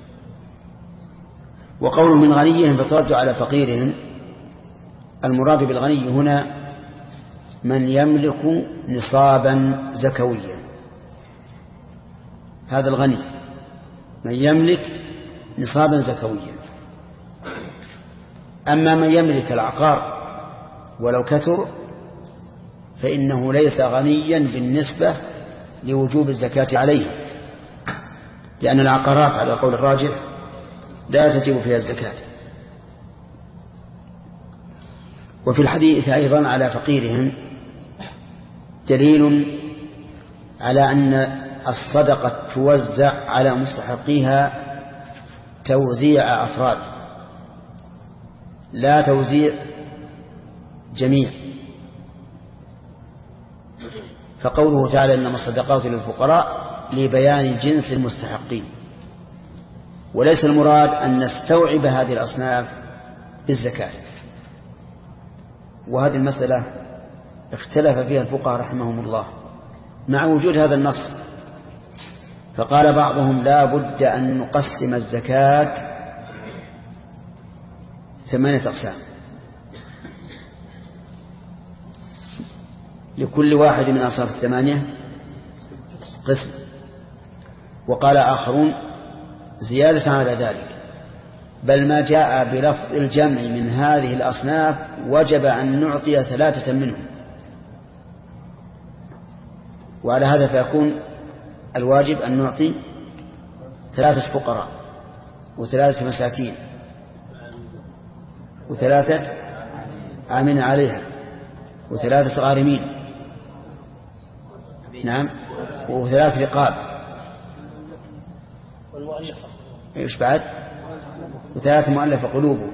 وقول من غنيهم فترد على فقيرهم، المراد بالغني هنا من يملك نصابا زكويا، هذا الغني من يملك نصابا زكويا. أما من يملك العقار ولو كثر فإنه ليس غنيا بالنسبة لوجوب الزكاة عليه، لأن العقارات على القول الراجح لا تجب فيها الزكاة. وفي الحديث أيضا على فقيرهم دليل على أن الصدقة توزع على مستحقيها توزيع أفراد لا توزيع جميع. فقوله تعالى إنما الصدقات للفقراء لبيان جنس المستحقين، وليس المراد أن نستوعب هذه الأصناف بالزكاة. وهذه المسألة اختلف فيها الفقهاء رحمهم الله مع وجود هذا النص، فقال بعضهم لا بد أن نقسم الزكاة 8 أقسام، لكل واحد من أصناف 8 قسم. وقال آخرون زيادة على ذلك، بل ما جاء بلفظ الجمع من هذه الأصناف وجب أن نعطي 3 منهم، وعلى هذا فيكون الواجب أن نعطي 3 فقراء و3 مساكين و3 عاملين عليها و3 غارمين، نعم، و3 رقاب، ايش بعد؟ و3 مؤلفة قلوبه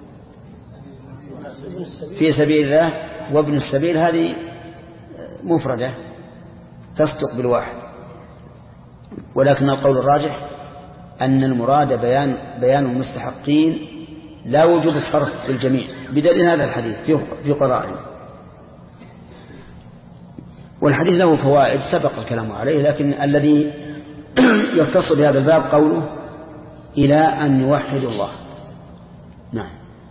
في سبيل الله، وابن السبيل هذه مفردة تصدق بالواحد. ولكن القول الراجح أن المراد بيان المستحقين لا وجوب الصرف في الجميع، بدليل هذا الحديث في قرائن. والحديث له فوائد سبق الكلام عليه، لكن الذي يختص بهذا الباب قوله إلى أن يوحدوا الله. نعم.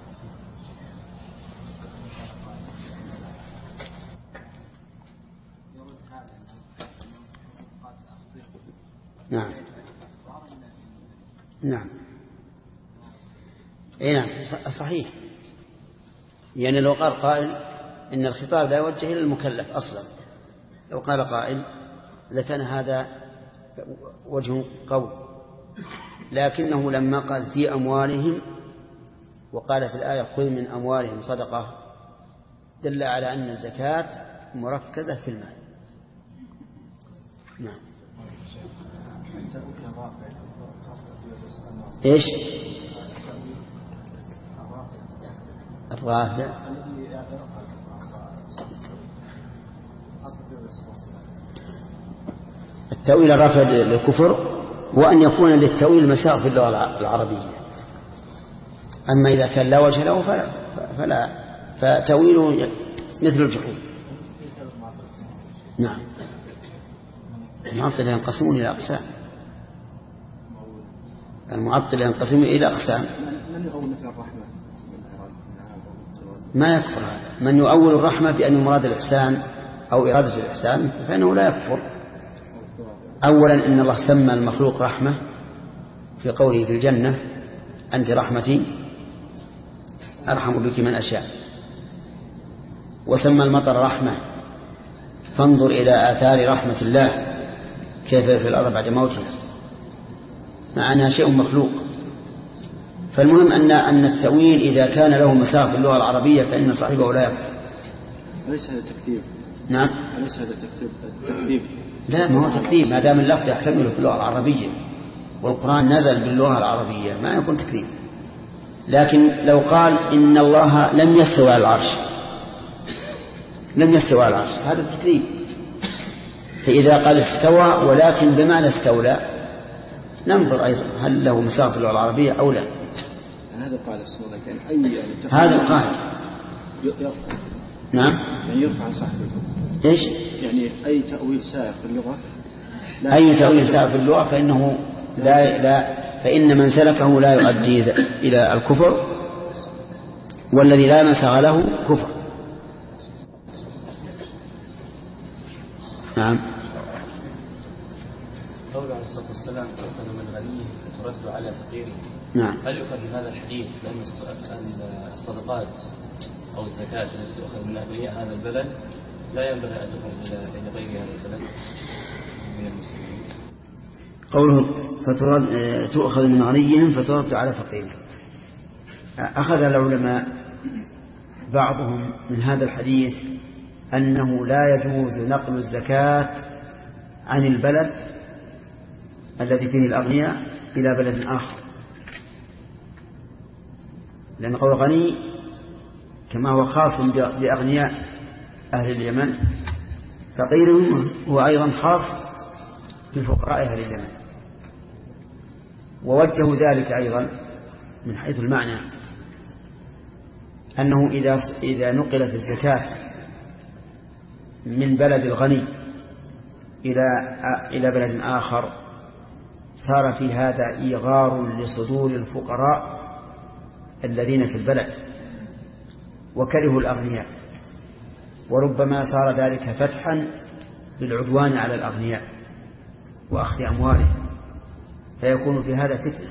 نعم. نعم. نعم صحيح. يعني لو قال قائل إن الخطاب لا يوجه إلى المكلف أصلا، لو قال قائل لكان هذا وجه قول، لكنه لما قال في أموالهم وقال في الآية خذ من أموالهم صدقة دل على أن الزكاة مركزة في المال. نعم. إيش الرافع؟ التأويل الرافع للكفر، وأن يكون للتأويل مساغ في اللغة العربية. أما إذا كان لا وجه له فلا فتأويله مثل الجحود. نعم. المعطل ينقسمون إلى أقسام. المعطل ينقسم إلى أقسام. ما يكفر هذا. من يؤول الرحمة بأن مراد الإحسان أو إرادة الإحسان فإنه لا يكفر. أولا إن الله سمى المخلوق رحمة في قوله في الجنة أنت رحمتي أرحم بك من أشاء، وسمى المطر رحمة فانظر إلى آثار رحمة الله كيف في الأرض بعد موتها، مع أنها شيء مخلوق. فالمهم أن التأويل إذا كان له مساغ في اللغة العربية فإن صاحبه لا يكفر. أليس هذا تكذيب؟ نعم. أليس هذا تكذيب؟ لا، ما هو تكذيب ما دام اللفظ يحتمل في اللغة العربية والقرآن نزل باللغة العربية ما يكون تكذيب. لكن لو قال إن الله لم يستوى على العرش، لم يستوى على العرش، هذا تكذيب. فإذا قال استوى ولكن بمعنى استولى ننظر أيضا هل له مساغ في اللغة العربية أو لا. هذا قال السنة كان أي هذا القاعدة. نعم. يعني يرفع صاحبه. إيش؟ يعني أي تأويل سائغ في اللغة. أي تأويل سائغ في اللغة فإنه لا فإن من سلكه لا يؤدي إلى الكفر، والذي لا مساغ له كفر. نعم. قوله عليه الصلاة والسلام تؤخذ من غنيه فترد على فقيره. نعم. هل يؤخذ من هذا الحديث لأن الصدقات أو الزكاة التي تؤخذ من أغنياء هذا البلد لا ينبغي أن تخرج إلى غير هذا البلد من المسلمين؟ قوله تؤخذ من غنيهم فترد على فقيرهم، أخذ العلماء بعضهم من هذا الحديث أنه لا يجوز نقل الزكاة عن البلد الذي فيه الأغنياء إلى بلد آخر، لأن قول غني كما هو خاص بأغنياء أهل اليمن، فقيرهم هو أيضا خاص بفقراء أهل اليمن. ووجهوا ذلك أيضا من حيث المعنى أنه إذا نقلت الزكاة من بلد الغني إلى بلد آخر صار في هذا إيغار لصدور الفقراء الذين في البلد وكرهوا الأغنياء، وربما صار ذلك فتحا للعدوان على الأغنياء وأخذ أموالهم، فيكون في هذا فتنة.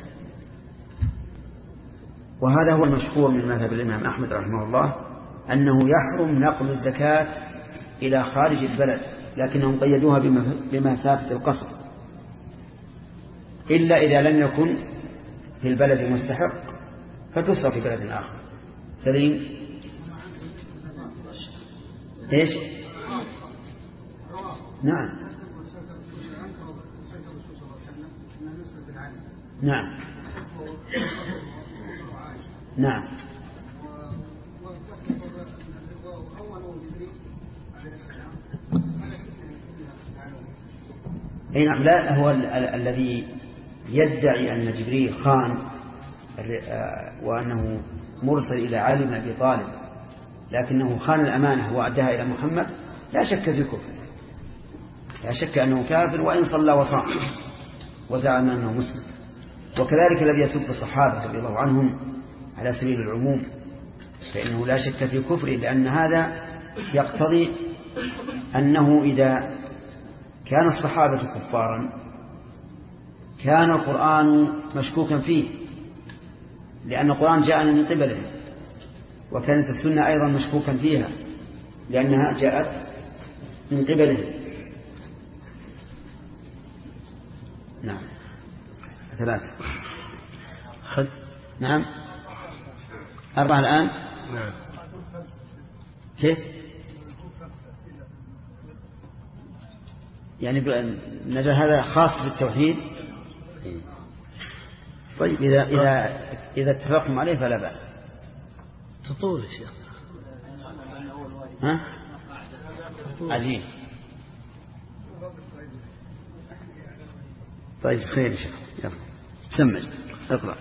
وهذا هو المشهور من مذهب الإمام أحمد رحمه الله أنه يحرم نقل الزكاة إلى خارج البلد لكنهم قيدوها بمسافة القصر، إلا إذا لم يكن في البلد المستحق فتصرف في بلد آخر. سليم. إيش؟ نعم نعم نعم. أي نعم. لا، هو الذي يدعي أن جبريل خان وأنه مرسل إلى علي بن أبي طالب لكنه خان الأمانة وأداها إلى محمد لا شك في كفر، لا شك أنه كافر وإن صلى وصام وزعم أنه مسلم. وكذلك الذي يسب الصحابة رضي الله عنهم على سبيل العموم فإنه لا شك في كفره، لأن هذا يقتضي أنه إذا كان الصحابة كفارا كان القرآن مشكوكا فيه، لأن القرآن جاءنا من قبلهم، وكانت السنة أيضا مشكوكا فيها لأنها جاءت من قبلهم. نعم. 3. نعم 4 الآن. نعم. كيف يعني نجد هذا خاص بالتوحيد؟ طيب إذا اتفقتم عليه فلا بأس. تطول يا شيخ. ها؟ عجيب. طيب خير يا شيخ. يلا سمع اقرأ.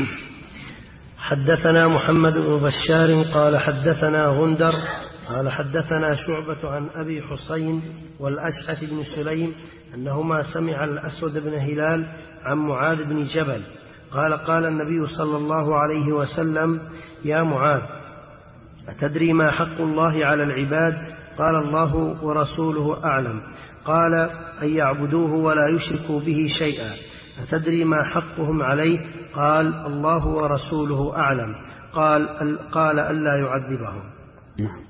حدثنا محمد بن بشار قال حدثنا غندر قال حدثنا شعبة عن أبي حسين والأشعث بن سليم أنهما سمع الأسود بن هلال عن معاذ بن جبل قال قال النبي صلى الله عليه وسلم يا معاذ أتدري ما حق الله على العباد؟ قال الله ورسوله أعلم. قال أن يعبدوه ولا يشركوا به شيئا. أتدري ما حقهم عليه؟ قال الله ورسوله أعلم. قال ألا يعذبهم. نعم.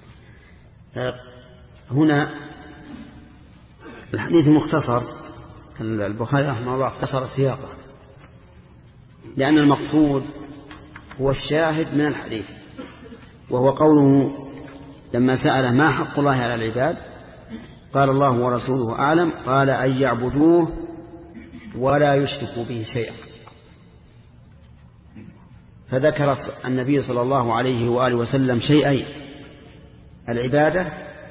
هنا الحديث مختصر، البخاري رحمه الله اختصر سياقه لأن المقصود هو الشاهد من الحديث، وهو قوله لما سأله ما حق الله على العباد قال الله ورسوله أعلم. قال أن يعبدوه ولا يشركوا به شيئا. فذكر النبي صلى الله عليه وآله وسلم شيئين: العبادة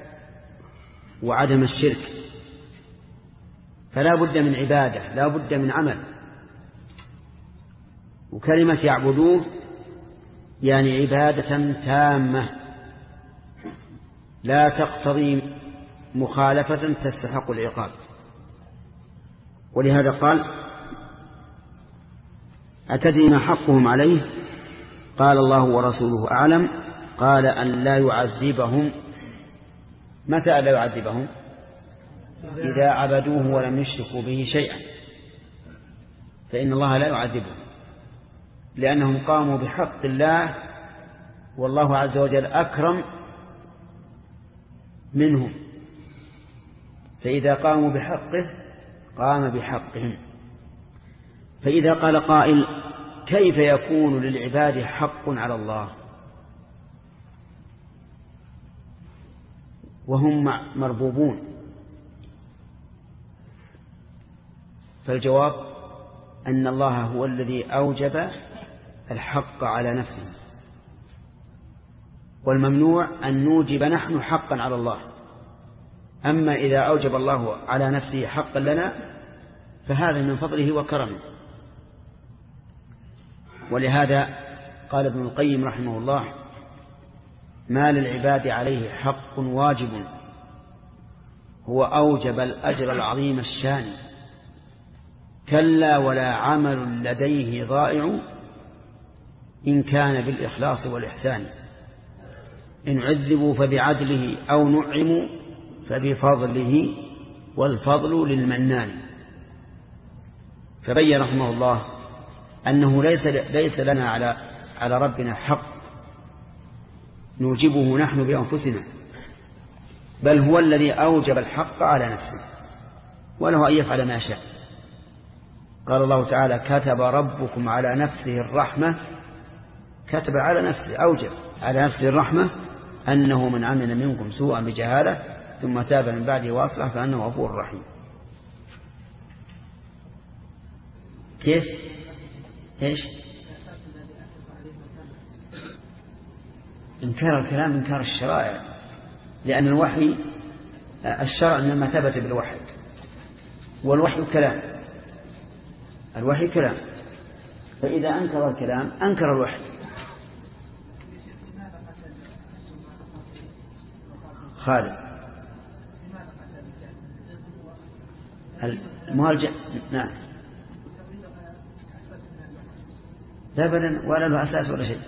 وعدم الشرك. فلا بد من عبادة، لا بد من عمل. وكلمة يعبدوه يعني عبادة تامة لا تقتضي مخالفة تستحق العقاب. ولهذا قال أتدري ما حقهم عليه؟ قال الله ورسوله أعلم. قال أن لا يعذبهم. متى لا يعذبهم؟ إذا عبدوه ولم يشركوا به شيئا، فإن الله لا يعذبهم لأنهم قاموا بحق الله، والله عز وجل أكرم منهم، فإذا قاموا بحقه قام بحقهم. فإذا قال قائل كيف يكون للعباد حق على الله وهم مربوبون؟ فالجواب أن الله هو الذي أوجب الحق على نفسه، والممنوع أن نوجب نحن حقا على الله. أما إذا أوجب الله على نفسه حقا لنا فهذا من فضله وكرمه. ولهذا قال ابن القيم رحمه الله ما للعباد عليه حق واجب هو أوجب الأجر العظيم الشان، كلا ولا عمل لديه ضائع إن كان بالإخلاص والإحسان، إن عذبوا فبعدله أو نعموا فبفضله والفضل للمنان. فبين رحمه الله أنه ليس لنا على ربنا حق نوجبه نحن بأنفسنا، بل هو الذي أوجب الحق على نفسه وله أن يفعل ما شاء. قال الله تعالى كتب ربكم على نفسه الرحمة، كتب على نفسه، أوجب على نفسه الرحمة أنه من عمل منكم سوءا بجهالة ثم تاب من بعده وأصلح فأنه غفور رحيم. كيف؟ إيش؟ إنكار الكلام إنكار الشرائع، لأن الوحي الشرع إنما ثبت بالوحي، والوحي كلام، الوحي كلام، فإذا أنكر الكلام أنكر الوحي. خالد المهاجر نعم لا بل ولا له أساس ولا شيء.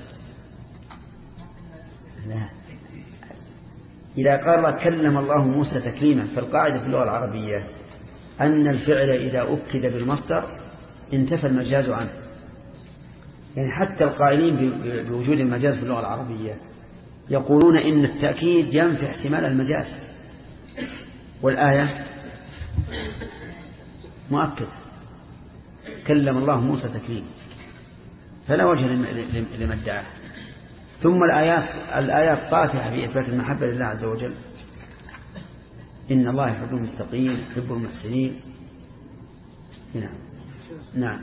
لا. إذا قال كلم الله موسى تكليما، فالقاعدة في اللغة العربية أن الفعل إذا أكد بالمصدر انتفى المجاز عنه. يعني حتى القائلين بوجود المجاز في اللغة العربية يقولون إن التأكيد ينفي احتمال المجاز، والآية مؤكد كلم الله موسى تكليما، فلا وجه لما ادعاه. ثم الآيات طافحة في إثبات المحبة لله عز وجل، إن الله يحب المتقين يحب المحسنين. نعم نعم.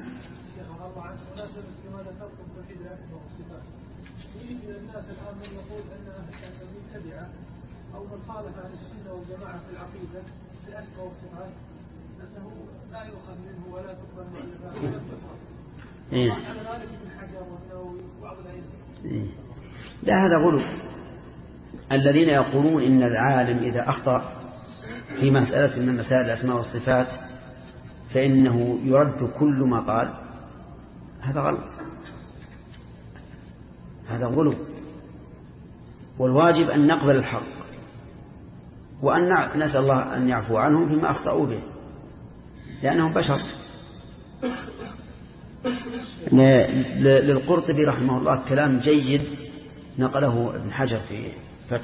الناس الآن من يقول أن المبتدعة أو من خالف عن السنة والجماعة في العقيدة في الأسماء والصفات أنه لا يؤخذ منه ولا تقبل مؤلفاته ولا تقبل. على ذلك ابن حجر والنووي وبعض الأئمة. لا، هذا غلو. الذين يقولون إن العالم إذا أخطأ في مسألة من مسائل الأسماء والصفات فإنه يرد كل ما قال، هذا غلط، هذا غلو. والواجب أن نقبل الحق وأن نسأل الله أن يعفو عنهم فيما أخطأوا به، لأنهم بشر. للقرطبي رحمه الله كلام جيد نقله ابن حجر في فتح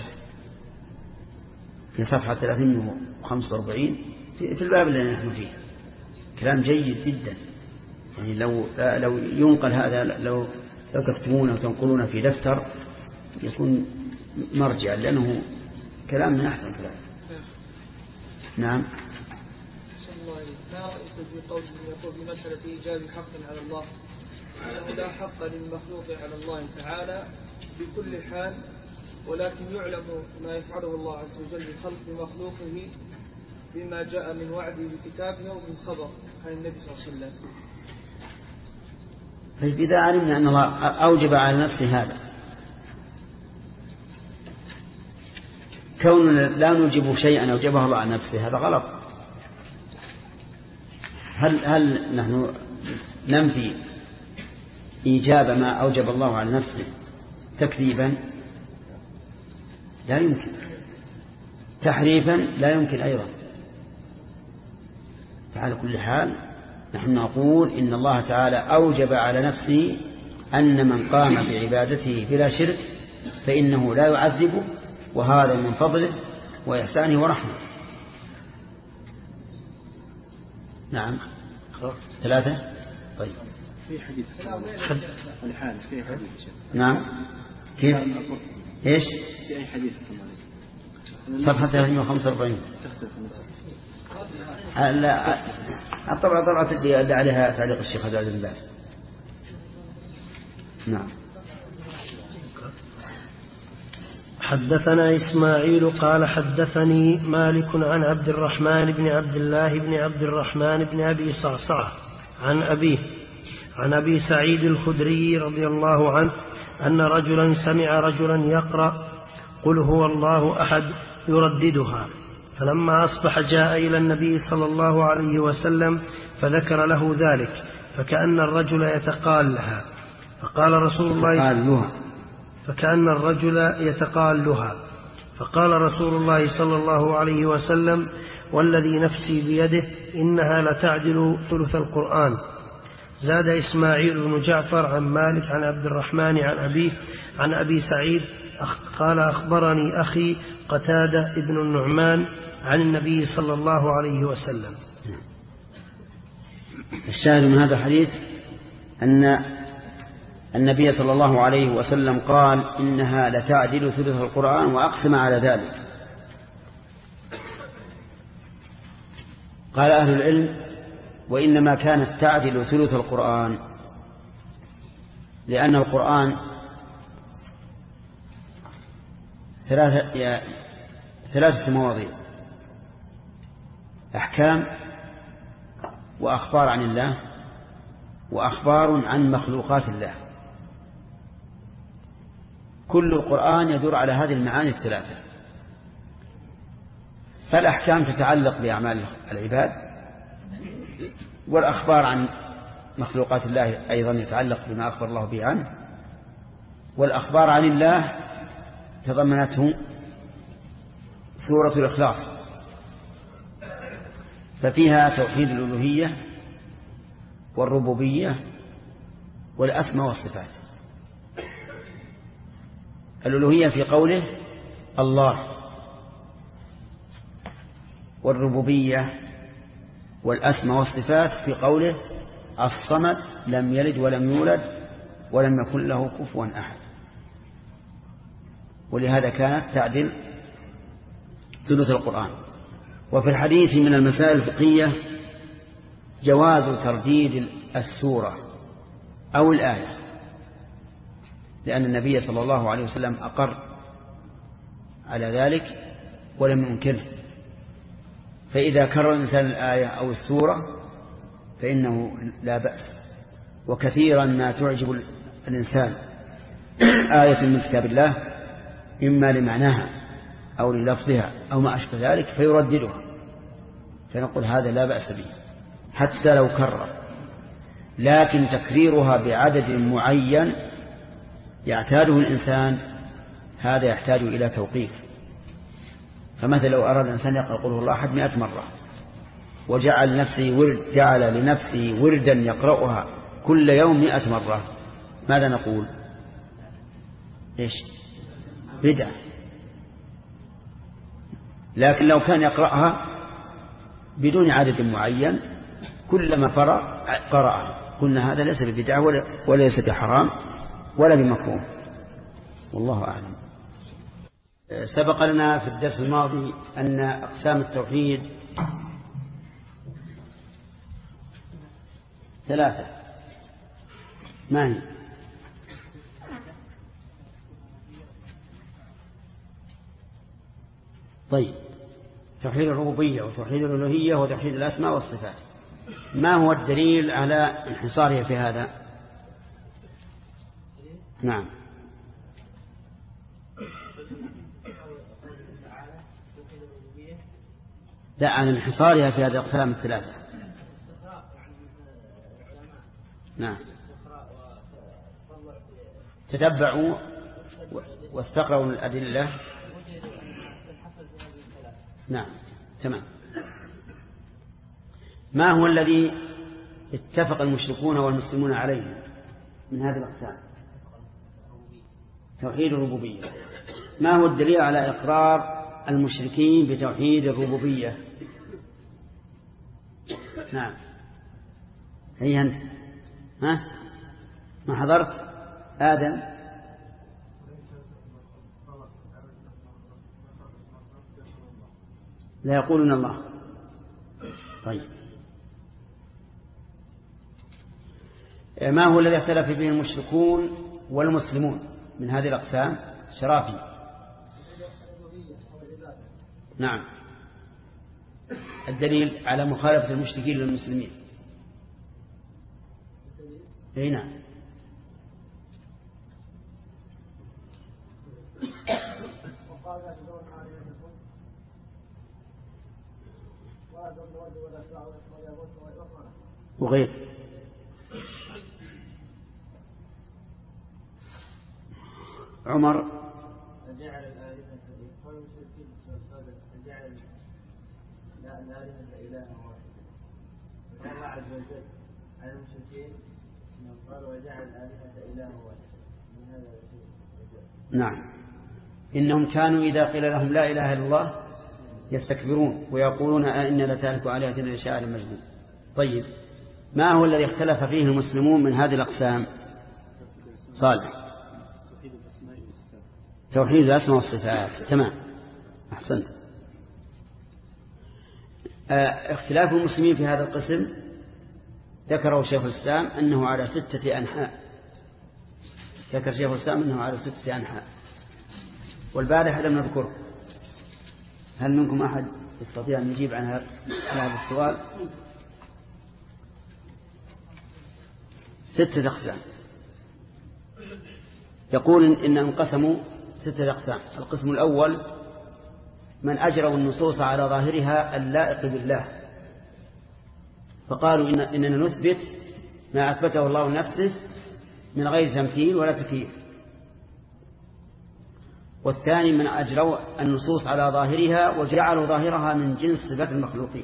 في صفحة 345 في الباب الذي نحن فيه، كلام جيد جدا. يعني لو ينقل هذا، لو تكتبونه وتنقلونه في دفتر يكون مرجع، لأنه كلام من أحسن كلام. نعم. ما رأيت في قول يقول في مسألة إيجاب حق على الله أنه لا حق للمخلوق على الله تعالى بكل حال، ولكن يعلم ما يفعله الله عز وجل بخلق مخلوقه بما جاء من وعده بكتابه ومن خبر عن النبي صلى الله عليه وسلم. إذا علمنا أن الله أوجب على نفسه هذا، كوننا لا نوجب شيئا أوجبه الله على نفسه هذا غلط. هل نحن ننفي إيجاب ما أوجب الله على نفسه تكذيبا؟ لا يمكن. تحريفا لا يمكن أيضا. فعلى كل حال نحن نقول إن الله تعالى أوجب على نفسه أن من قام بعبادته بلا شرك فإنه لا يعذبه، وهذا من فضله وإحسانه ورحمه. نعم. 3. طيب. في حديث الحال في حديث. نعم. كيف؟ إيش؟ في أي حديث صفحة 345. لا، الطبعة اللي أدى عليها تعليق الشيخ عبد العزيز بن باز. نعم. حدثنا إسماعيل قال حدثني مالك عن عبد الرحمن بن عبد الله بن عبد الرحمن بن أبي صعصعة عن أبيه عن أبي سعيد الخدري رضي الله عنه أن رجلا سمع رجلا يقرأ قل هو الله أحد يرددها، فلما أصبح جاء إلى النبي صلى الله عليه وسلم فذكر له ذلك، فكأن الرجل يتقالها، فقال رسول الله فكأن الرجل يتقالها، فقال رسول الله صلى الله عليه وسلم والذي نفسي بيده إنها لتعدل ثلث القرآن. زاد إسماعيل بن جعفر عن مالك عن عبد الرحمن عن أبيه عن أبي سعيد قال أخبرني أخي قتادة ابن النعمان عن النبي صلى الله عليه وسلم. الشاهد من هذا الحديث أن النبي صلى الله عليه وسلم قال إنها لتعدل ثلث القرآن وأقسم على ذلك. قال أهل العلم وإنما كانت تعدل ثلث القرآن لأن القرآن ثلاثة مواضيع: أحكام وأخبار عن الله وأخبار عن مخلوقات الله. كل القرآن يدور على هذه المعاني الثلاثة. فالأحكام تتعلق بأعمال العباد، والأخبار عن مخلوقات الله أيضا يتعلق بما أخبر الله به عنه، والأخبار عن الله تضمنته سورة الإخلاص، ففيها توحيد الألوهية والربوبية والأسماء والصفات. الألوهية في قوله الله، والربوبية والأسماء والصفات في قوله الصمد لم يلد ولم يولد ولم يكن له كفوا أحد. ولهذا كانت تعدل ثلث القرآن. وفي الحديث من المسائل الفقهية جواز ترديد السورة أو الآية، لأن النبي صلى الله عليه وسلم أقر على ذلك ولم ينكره. فإذا كرر الإنسان الآية أو السورة فإنه لا بأس. وكثيرا ما تعجب الإنسان آية من كتاب الله إما لمعناها أو للفظها أو ما أشبه ذلك فيرددها، فنقول هذا لا بأس به حتى لو كرر، لكن تكريرها بعدد معين يعتاده الإنسان هذا يحتاج إلى توقيف. فمثلا لو أراد الإنسان يقرأ قل هو الله أحد 100 مرة وجعل لنفسه وردا يقرأها كل يوم 100 مرة، ماذا نقول؟ إيش؟ بدعة. لكن لو كان يقرأها بدون عدد معين كلما قرأ قلنا هذا ليس ببدعة وليس بحرام ولا بمكروه، والله أعلم. سبق لنا في الدرس الماضي أن أقسام التوحيد 3. ما هي؟ طيب، توحيد الربوبية وتوحيد الألوهية وتوحيد الأسماء والصفات. ما هو الدليل على انحصارها في هذا؟ نعم. لا، عن انحصارها في هذه الأقسام 3. نعم. تتبعوا واستقرأوا الأدلة. نعم، تمام. ما هو الذي اتفق المشركون والمسلمون عليه من هذه الأقسام؟ توحيد الربوبية. ما هو الدليل على إقرار المشركين بتوحيد الربوبية؟ نعم. هي أنت ما حضرت آدم؟ لا يقولون الله. طيب، ما هو الذي اختلف فيه المشركون والمسلمون من هذه الأقسام؟ شرافي. نعم. الدليل على مخالفة المشركين للمسلمين. أي نعم. وغير. عمر جعل الآلهة الآلهة إلها واحدا. الله عز وجل على المشركين أنهم قالوا وجعل الآلهة إله واحد من هذا نعم، إنهم كانوا إذا قيل لهم لا إله إلا الله يستكبرون ويقولون أئنا لتارك آلهتنا لشاعر مجنون. طيب، ما هو الذي اختلف فيه المسلمون من هذه الأقسام؟ صالح، توحيد الأسماء والصفات. تمام، أحسنت. اختلاف المسلمين في هذا القسم ذكره شيخ الإسلام أنه على 6 أنحاء. ذكر شيخ الإسلام أنه على 6 أنحاء، والبارحة لم نذكره. هل منكم أحد يستطيع أن يجيب عن هذا السؤال؟ 6 أقسام. يقول إن انقسموا 6 أقسام. القسم الأول من أجروا النصوص على ظاهرها اللائق بالله، فقالوا إننا نثبت ما أثبته الله نفسه من غير تمثيل ولا تكييف. والثاني من أجروا النصوص على ظاهرها وجعلوا ظاهرها من جنس صفات المخلوقين.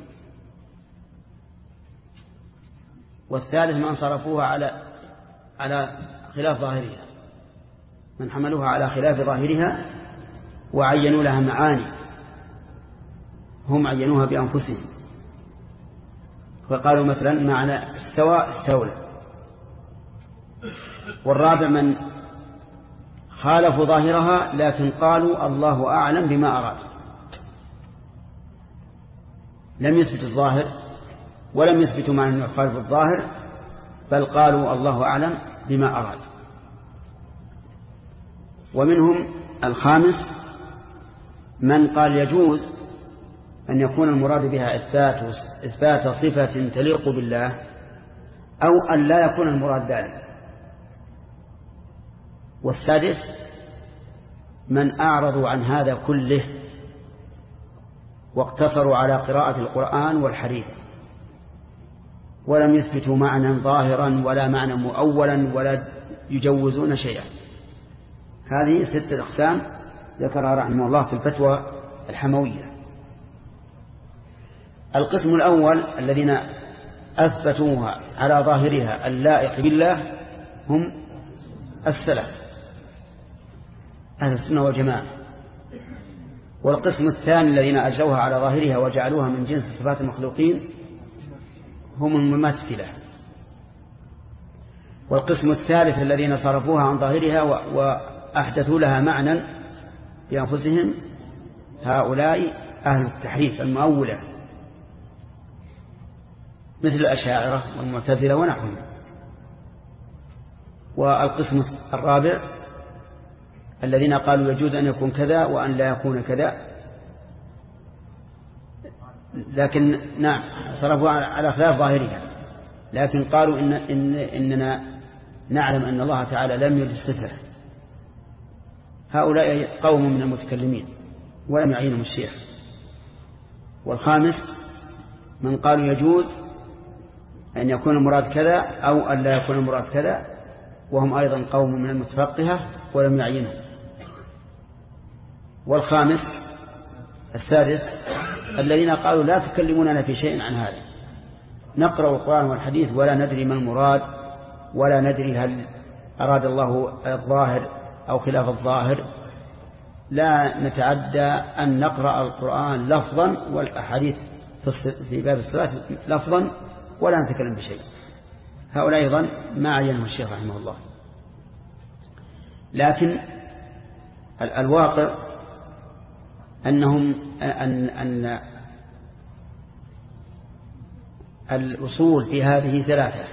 والثالث من صرفوها على خلاف ظاهرها، من حملوها على خلاف ظاهرها وعينوا لها معاني هم عينوها بأنفسهم، فقالوا مثلا معنى استولى. والرابع من خالفوا ظاهرها لكن قالوا الله أعلم بما أراد، لم يثبت الظاهر ولم يثبتوا معنى أنه يخالف الظاهر، بل قالوا الله أعلم بما أراد. ومنهم الخامس من قال يجوز أن يكون المراد بها إثبات صفة تليق بالله أو أن لا يكون المراد ذلك. والسادس من أعرضوا عن هذا كله واقتصروا على قراءة القرآن والحديث ولم يثبتوا معنى ظاهرا ولا معنى مؤولا ولا يجوزون شيئا. هذه 6 أقسام ذكرها رحمه الله في الفتوى الحموية. القسم الأول الذين أثبتوها على ظاهرها اللائق بالله هم السلف أهل السنة والجماعة. والقسم الثاني الذين أجروها على ظاهرها وجعلوها من جنس صفات المخلوقين هم الممثلة. والقسم الثالث الذين صرفوها عن ظاهرها وأحدثوا لها معنى بأنفسهم هؤلاء أهل التحريف المؤولة مثل الأشاعرة والمعتزلة ونحوهم. والقسم الرابع الذين قالوا يجوز أن يكون كذا وأن لا يكون كذا، لكن نعم صرفوا على خلاف ظاهرها، لكن قالوا إننا نعلم أن الله تعالى لم يجد صفة. هؤلاء قوم من المتكلمين ولم يعينهم الشيخ. والخامس من قالوا يجوز أن يكون المراد كذا أو أن لا يكون المراد كذا، وهم أيضا قوم من المتفقهة ولم يعينهم. والخامس السادس الذين قالوا لا تكلموننا في شيء عن هذا، نقرأ القرآن والحديث ولا ندري ما المراد ولا ندري هل أراد الله الظاهر أو خلاف الظاهر، لا نتعدى أن نقرأ القرآن لفظا والأحاديث في باب الصلاة لفظا ولا نتكلم بشيء. هؤلاء أيضا ما عينه الشيخ رحمه الله. لكن الواقع أن الأصول في هذه 3: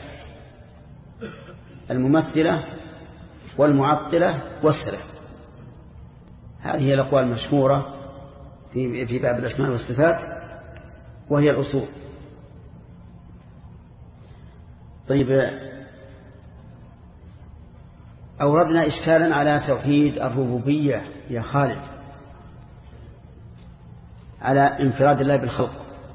الممثلة والمعطلة والسلف. هذه هي الأقوال المشهورة في باب الأسماء والصفات وهي الأصول. طيب، أوردنا إشكالا على توحيد الربوبية يا خالد، على انفراد الله بالخلق.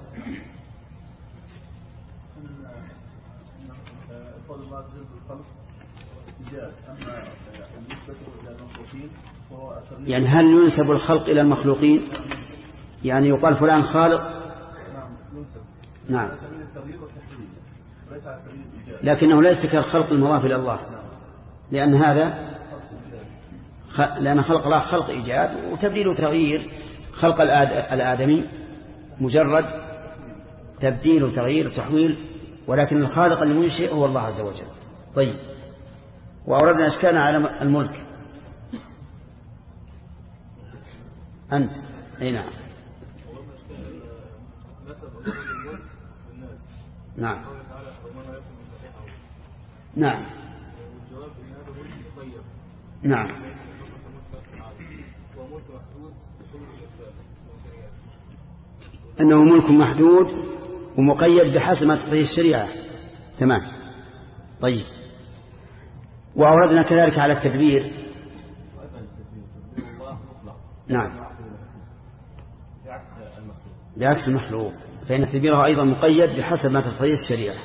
يعني هل ينسب الخلق إلى المخلوقين؟ يعني يقال فلان خالق؟ نعم. لكنه ليس كالخلق المضاف إلى الله، لأن خلق الله خلق إيجاد، وتبديل وتغيير. خلق الآدمي مجرد تبديل وتغيير وتحويل، ولكن الخالق المنشئ هو الله عز وجل. طيب، وأوردنا أشكالنا على الملك. أنت أي نعم. نعم نعم نعم. أنه ملك محدود ومقيد بحسب ما تقتضيه الشريعة. تمام. طيب، وأوردنا كذلك على التدبير. نعم، بعكس المخلوق، فإن تدبيره أيضا مقيد بحسب ما تقتضيه الشريعة.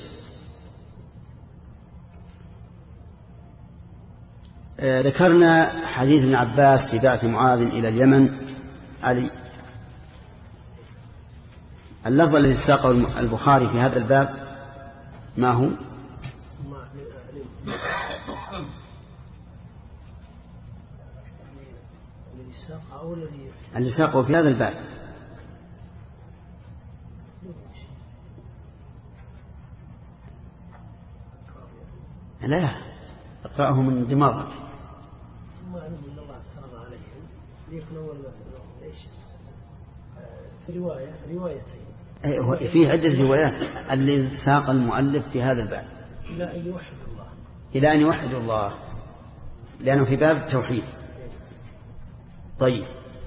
ذكرنا حديث ابن عباس في بعث معاذ إلى اليمن علي. اللفظ الذي ساقه البخاري في هذا الباب ما هو؟ الذي ساقه في هذا الباب لا اقرأه من دماغك. في عدة روايات. اللي ساق المؤلف في هذا الباب إلى أن يوحد الله، لأنه في باب التوحيد. طيب،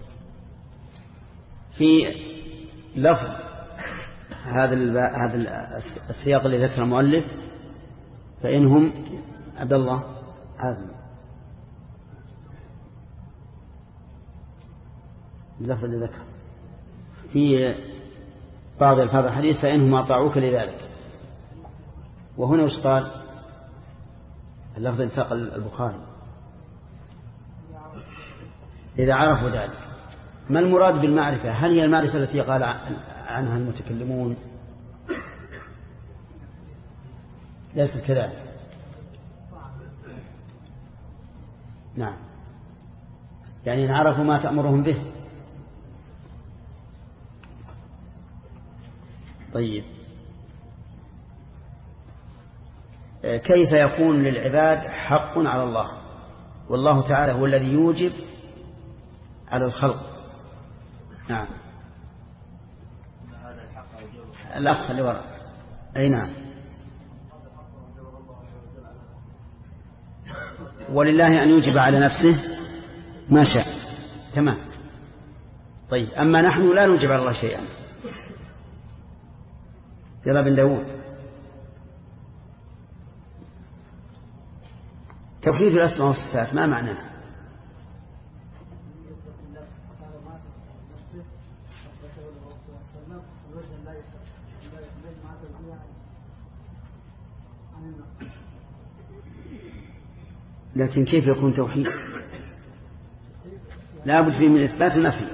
في لفظ هذا السياق الذي ذكر المؤلف، فإنهم عبد الله عازم اللفظ الذي ذكر في بعض الفاظ الحديث، فإنهم أطاعوك لذلك. وهنا وش قال؟ اللفظ الفاق البخاري إذا عرفوا ذلك. ما المراد بالمعرفة؟ هل هي المعرفة التي قال عنها المتكلمون؟ ليس كذلك. نعم، يعني إن عرفوا ما تأمرهم به. طيب، كيف يكون للعباد حق على الله والله تعالى هو الذي يوجب على الخلق؟ نعم، الأخ اللي وراء. أي نعم. ولله أن يوجب على نفسه ما شاء. تمام. طيب، أما نحن لا نوجب على الله شيئا. يلا بن داود. توحيد الأسماء والصفات ما معناه؟ لكن كيف يكون توحيد؟ لا بد فيه من إثبات النفي.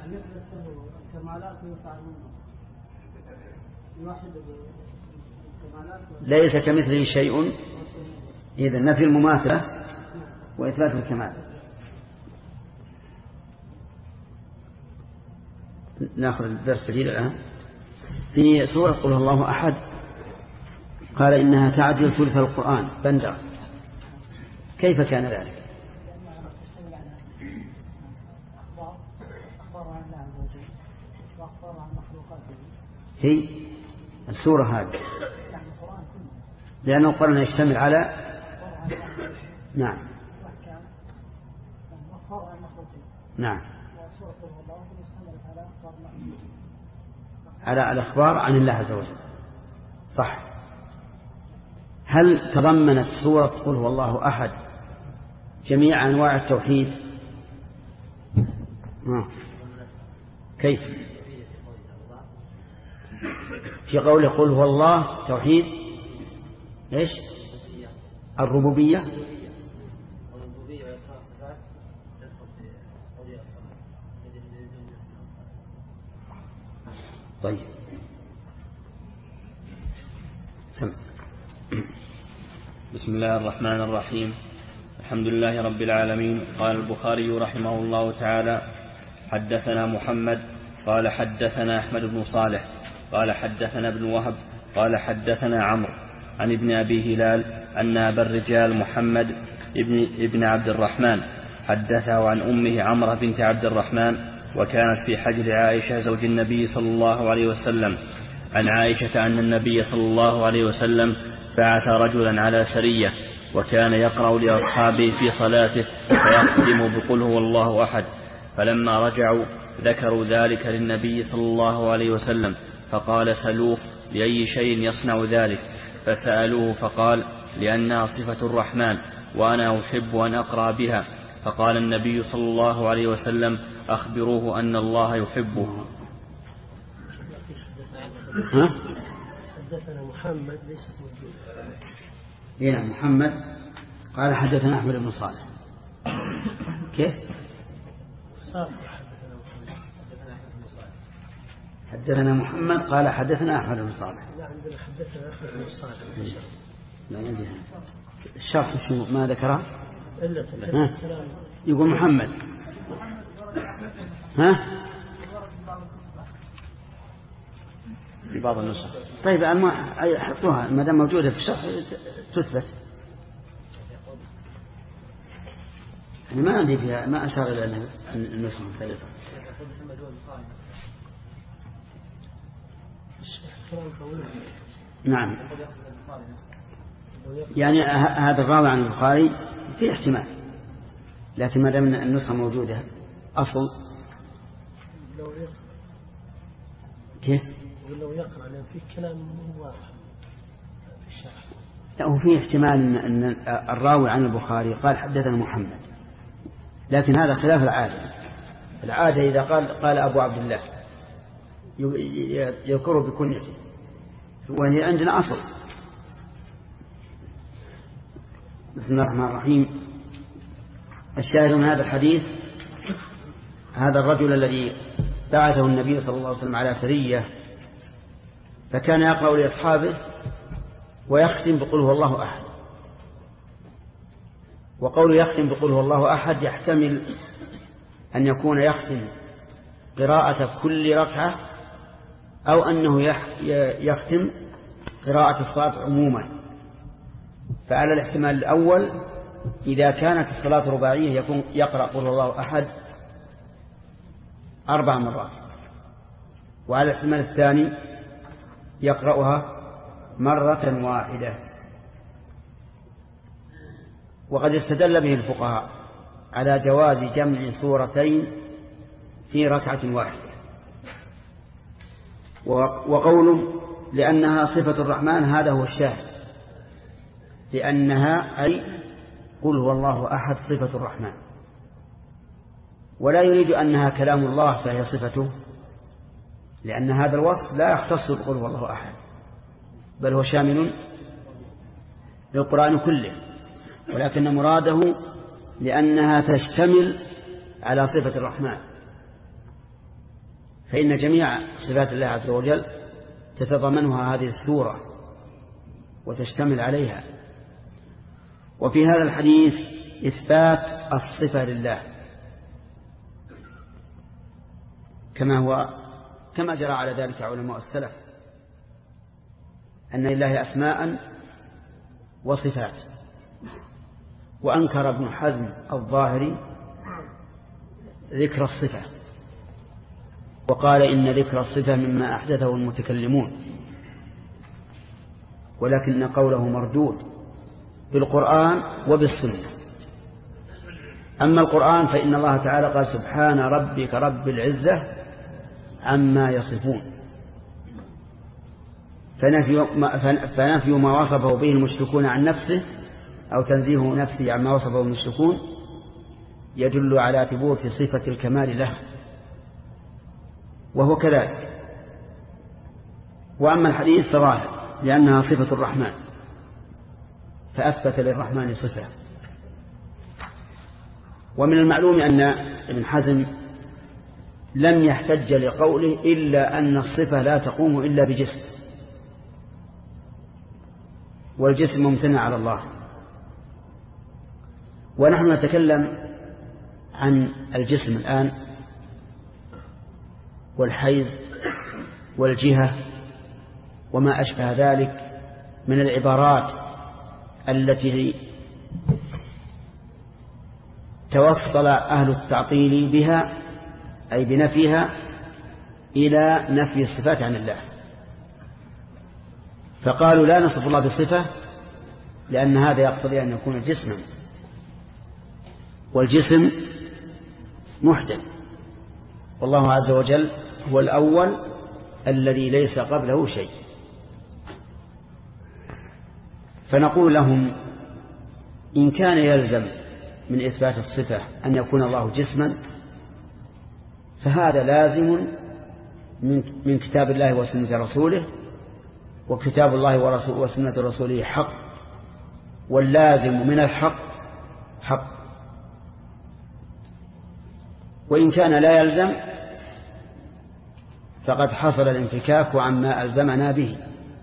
ليس كمثله شيء، إذا نفي المماثلة وإثبات الكمال. نأخذ الدرس الجديد الآن. في سورة قل هو الله أحد قال إنها تعدل ثلث القرآن بندر. كيف كان ذلك؟ هي السورة هذه، لأن القرآن يشتمل على نعم نعم على الأخبار عن الله عز وجل. صح. هل تضمنت سورة قل هو الله أحد جميع أنواع التوحيد؟ كيف؟ في قوله قل هو الله توحيد إيش؟ الربوبية. طيب، سمع. بسم الله الرحمن الرحيم. الحمد لله رب العالمين. قال البخاري رحمه الله تعالى: حدثنا محمد قال حدثنا أحمد بن صالح قال حدثنا ابن وهب قال حدثنا عمرو عن ابن أبي هلال أن أبا الرجال محمد ابن عبد الرحمن حدثه عن أمه عمرة بنت عبد الرحمن، وكانت في حجر عائشة زوج النبي صلى الله عليه وسلم، عن عائشة أن النبي صلى الله عليه وسلم بعث رجلا على سرية، وكان يقرأ لأصحابه في صلاته فيختم بقل هو الله أحد. فلما رجعوا ذكروا ذلك للنبي صلى الله عليه وسلم، فقال: سلوه لأي شيء يصنع ذلك؟ فسألوه فقال: لأنها صفة الرحمن وأنا أحب أن أقرأ بها. فقال النبي صلى الله عليه وسلم: أخبروه أن الله يحبه. حدثنا محمد ليست موجودة. نعم، محمد قال حدثنا أحمد بن صالح. كيف؟ حدثنا محمد قال حدثنا أحمد بن صالح. لا، عندنا حدثنا أحمد بن صالح. لا عندي الشرح شو ما ذكره؟ إلا يقول محمد. ها؟ في بعض النسخ. طيب حطوها ما دام موجودة في الشرح تثبت. ما عندي فيها، ما أشار إلى أن النسخة مختلفة. نعم، يعني هذا الراوي عن البخاري في احتمال، لكن ما دام النسخة موجودة أصل. كيف؟ لو يقرأ لأن في كلام واضح في الشرح. لا، هو في احتمال أن الراوي عن البخاري قال حدثنا محمد، لكن هذا خلاف العادة. العادة إذا قال أبو عبد الله يذكره بكنيته، وهي عندنا أصل. بسم الله الرحمن الرحيم. الشاهد من هذا الحديث: هذا الرجل الذي بعثه النبي صلى الله عليه وسلم على سرية، فكان يقرأ لأصحابه ويختم بقل هو الله أحد. وقول يختم بقل هو الله أحد يحتمل أن يكون يختم قراءة كل ركعة، أو أنه يختم قراءة الصلاة عموما. فعلى الاحتمال الأول إذا كانت الصلاة رباعية يكون يقرأ قل هو الله أحد 4 مرات، وعلى الاحتمال الثاني يقرأها مرة واحدة. وقد استدل به الفقهاء على جواز جمع سورتين في ركعة واحدة. وقوله لأنها صفة الرحمن هذا هو الشاهد، لأنها أي قل هو الله أحد صفة الرحمن، ولا يريد أنها كلام الله فهي صفته، لأن هذا الوصف لا يختص بقل هو الله أحد، بل هو شامل للقرآن كله، ولكن مراده لأنها تشتمل على صفة الرحمن، فإن جميع صفات الله عز وجل تتضمنها هذه السورة وتشتمل عليها. وفي هذا الحديث إثبات الصفة لله كما جرى على ذلك علماء السلف، أن لله أسماء وصفات. وأنكر ابن حزم الظاهري ذكر الصفة، وقال إن ذكر الصفة مما أحدثه المتكلمون، ولكن قوله مردود بالقرآن وبالسنة. أما القرآن فإن الله تعالى قال سبحان ربك رب العزة عما يصفون، فنفي ما وصفه به المشركون عن نفسه أو تنزيه نفسه عما وصفه المشركون يدل على ثبوت صفة الكمال له، وهو كذلك. وأما الحديث فظاهر لأنها صفة الرحمن، فأثبت للرحمن صفة. ومن المعلوم أن ابن حزم لم يحتج لقوله إلا أن الصفة لا تقوم إلا بجسم، والجسم ممتنع على الله، ونحن نتكلم عن الجسم الآن والحيز والجهة وما أشبه ذلك من العبارات التي توصل أهل التعطيل بها أي بنفيها إلى نفي الصفات عن الله، فقالوا لا نصف الله بصفة لأن هذا يقتضي أن يكون جسما، والجسم محدث، والله عز وجل هو الأول الذي ليس قبله شيء. فنقول لهم إن كان يلزم من إثبات الصفة أن يكون الله جسما فهذا لازم من كتاب الله وسنة رسوله، وكتاب الله وسنة رسوله حق، واللازم من الحق حق. وإن كان لا يلزم فقد حصل الانفكاك عما ألزمنا به.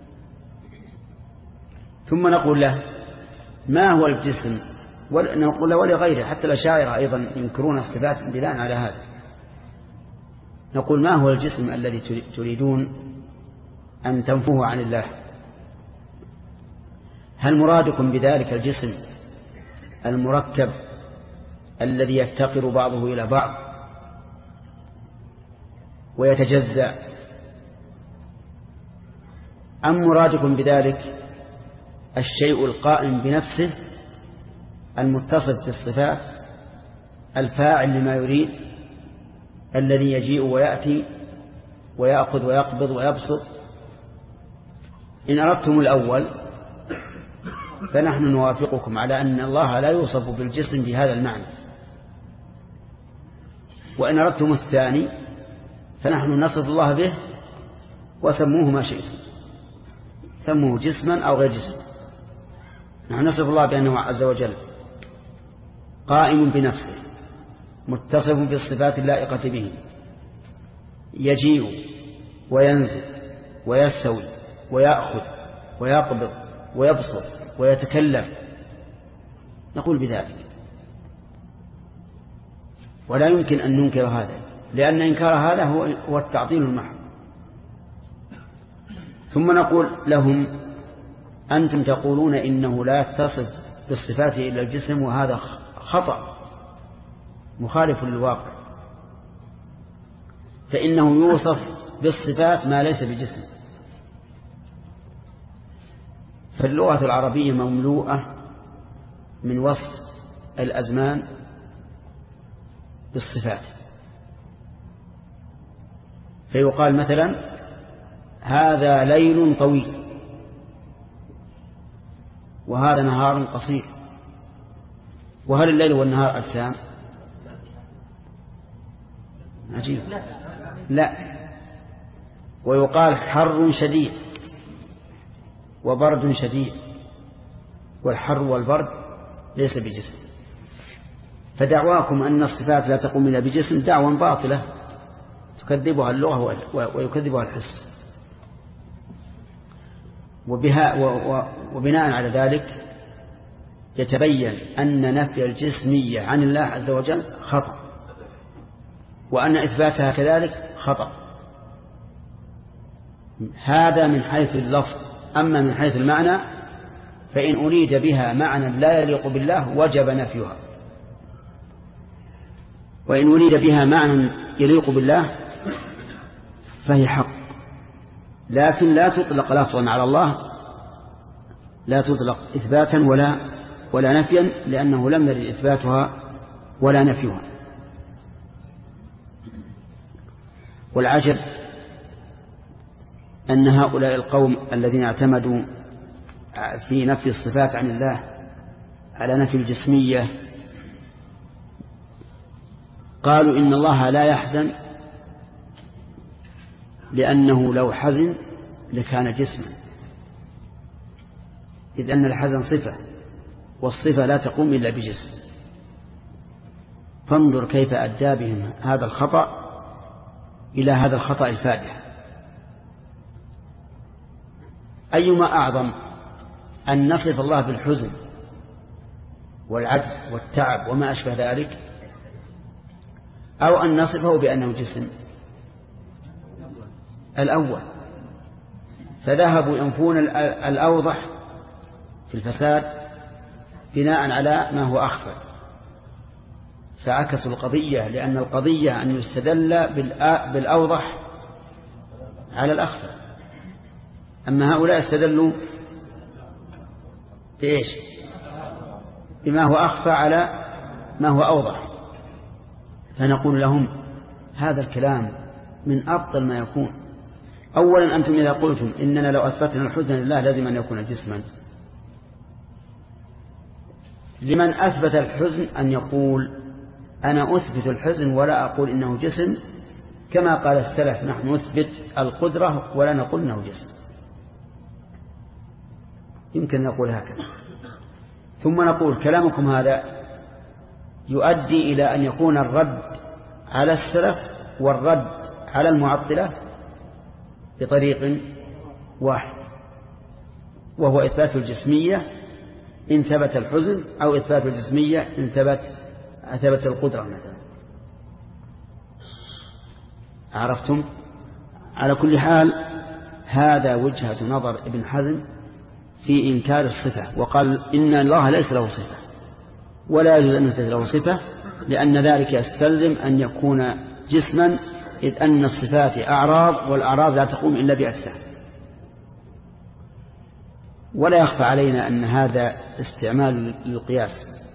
ثم نقول له ما هو الجسم، ونقول له ولغيره، حتى الأشاعرة أيضا ينكرون الصفات بناء على هذا. نقول ما هو الجسم الذي تريدون أن تنفوه عن الله؟ هل مرادكم بذلك الجسم المركب الذي يفتقر بعضه إلى بعض ويتجزأ، أم مرادكم بذلك الشيء القائم بنفسه المتصف بالصفات الفاعل لما يريد الذي يجيء ويأتي ويأخذ ويقبض ويبسط؟ إن أردتم الأول فنحن نوافقكم على أن الله لا يوصف بالجسم بهذا المعنى، وإن أردتم الثاني فنحن نصف الله به وسموه ما شئتم، سموه جسما أو غير جسم. نحن نصف الله بأنه عز وجل قائم بنفسه متصف بالصفات اللائقة به، يجيء وينزل ويستوي ويأخذ ويقبض ويبسط ويتكلم، نقول بذلك، ولا يمكن أن ننكر هذا، لأن إنكار هذا هو التعطيل المحض. ثم نقول لهم أنتم تقولون إنه لا يتصف بالصفات إلا الجسم، وهذا خطأ مخالف للواقع، فإنه يوصف بالصفات ما ليس بجسم. فاللغة العربية مملوءة من وصف الأزمان بالصفات، فيقال مثلا هذا ليل طويل وهذا نهار قصير. وهل الليل والنهار أجسام؟ عجيب، لا. ويقال حر شديد وبرد شديد، والحر والبرد ليس بجسم. فدعواكم أن الصفات لا تقوم إلا بجسم دعوى باطلة تكذبها اللغة ويكذبها الحس. وبناء على ذلك يتبين أن نفي الجسمية عن الله عز وجل خطأ، وأن إثباتها كذلك خطأ. هذا من حيث اللفظ. أما من حيث المعنى فإن أريد بها معنى لا يليق بالله وجب نفيها، وإن أريد بها معنى يليق بالله فهي حق، لكن لا تطلق لفظا على الله، لا تطلق إثباتا ولا نفيا، لأنه لم يرد إثباتها ولا نفيها. والعجب أن هؤلاء القوم الذين اعتمدوا في نفي الصفات عن الله على نفي الجسمية قالوا إن الله لا يحزن لأنه لو حزن لكان جسما، إذ أن الحزن صفة، والصفة لا تقوم إلا بجسم. فانظر كيف أدى بهم هذا الخطأ إلى هذا الخطأ الفادح. أيما أعظم أن نصف الله بالحزن والعجز والتعب وما أشبه ذلك، أو أن نصفه بأنه جسم الأول. فذهبوا ينفون الأوضح في الفساد بناء على ما هو أخفى، فعكسوا القضية، لأن القضية أن يستدل بالأوضح على الأخفى. أما هؤلاء استدلوا بإيش؟ بما هو أخفى على ما هو أوضح. فنقول لهم هذا الكلام من أبطل ما يكون. أولا أنتم إذا قلتم إننا لو أثبتنا الحزن لله لازم أن يكون جسما، لمن أثبت الحزن أن يقول أنا أثبت الحزن ولا أقول إنه جسم، كما قال السلف نحن نثبت القدرة ولا نقول إنه جسم. يمكن نقول هكذا. ثم نقول كلامكم هذا يؤدي إلى أن يكون الرد على السلف والرد على المعطلة بطريق واحد، وهو إثبات الجسمية إن ثبت الحزن، أو إثبات الجسمية إن ثبت القدرة مثلا. عرفتم؟ على كل حال هذا وجهة نظر ابن حزم في إنكار الصفة، وقال إن الله ليس له صفة ولا يجوز أن يثبت له صفة، لأن ذلك يستلزم أن يكون جسما، إذ أن الصفات أعراض، والأعراض لا تقوم إلا بأجسام. ولا يخفى علينا أن هذا استعمال للقياس،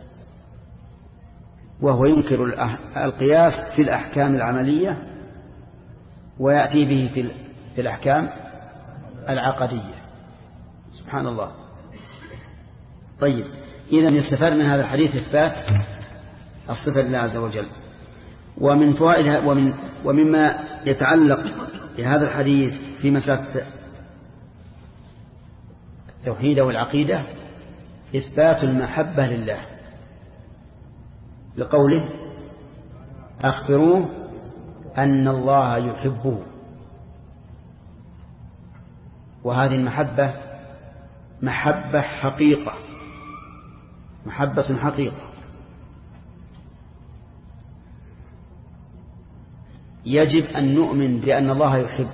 وهو ينكر القياس في الأحكام العملية ويأتي به في الأحكام العقدية. سبحان الله. طيب، إذن يستفاد من هذا الحديث إثبات الصفة لله عز وجل. ومن فوائدها ومما يتعلق بهذا الحديث في مسألة التوحيد والعقيدة إثبات المحبة لله، لقوله أخبروه أن الله يحبه. وهذه المحبة محبة حقيقة، محبة حقيقة. يجب أن نؤمن بأن الله يحب،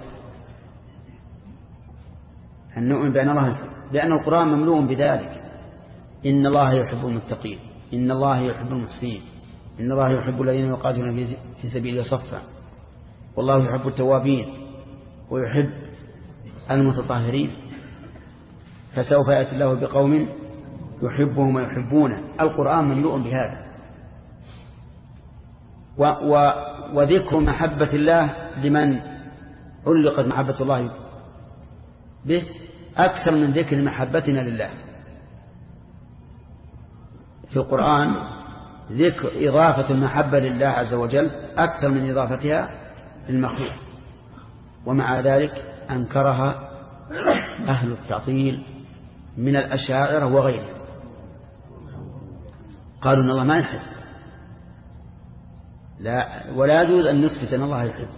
أن نؤمن بأن الله يحب، لأن القرآن مملوء بذلك. إن الله يحب المتقين، إن الله يحب المحسنين، إن الله يحب الذين يقاتلون في سبيله صفا، والله يحب التوابين ويحب المتطهرين. فسوف يأتي الله بقوم يحبهم ويحبونه. القرآن مملوء بهذا. وذكر محبة الله لمن علقت محبة الله به أكثر من ذكر محبتنا لله. في القرآن ذكر إضافة المحبة لله عز وجل أكثر من إضافتها للمخلوق، ومع ذلك أنكرها أهل التعطيل من الأشاعرة وغيرهم. قالوا إن الله ما يحب، لا، ولا يجوز أن نثبت أن الله يحب.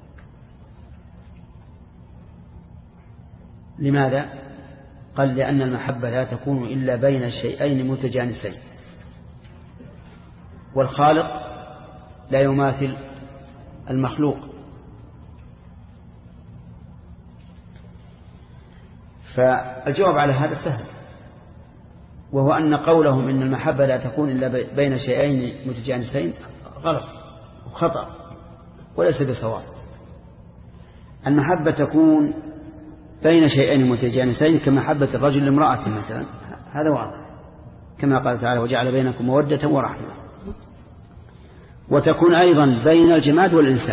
لماذا؟ قال لأن المحبة لا تكون إلا بين شيئين متجانسين، والخالق لا يماثل المخلوق. فالجواب على هذا سهل، وهو أن قولهم إن المحبة لا تكون إلا بين شيئين متجانسين غلط وخطأ وليس بصواب. المحبة تكون بين شيئين متجانسين كمحبة الرجل لامرأة مثلا، هذا واضح، كما قال تعالى وجعل بينكم مودة ورحمة. وتكون أيضا بين الجماد والإنسان،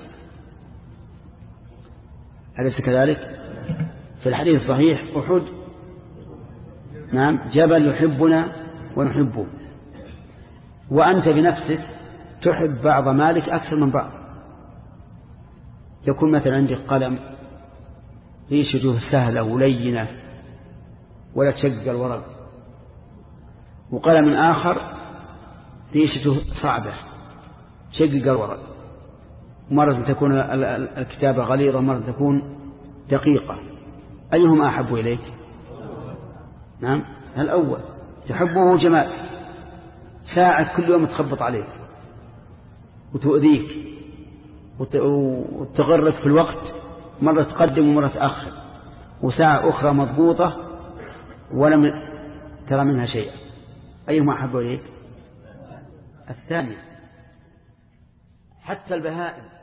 أليس كذلك؟ في الحديث الصحيح أحد نعم جبل يحبنا ونحبه. وأنت بنفسك تحب بعض مالك أكثر من بعض. يكون مثلا عندك قلم ريشته سهلة ولينة ولا تشق الورق، وقلم آخر ريشته صعبة تشقق الورق، مرة تكون الكتابة غليظة مرة تكون دقيقة. أيهما أحب إليك؟ نعم الأول، تحبه جمال ساعة كل يوم تخبط عليك وتؤذيك وتغرك في الوقت، مرة تقدم ومرة تأخر، وساعة أخرى مضبوطة ولم ترى منها شيئا، أيهما أحب إليك؟ الثاني. حتى البهائم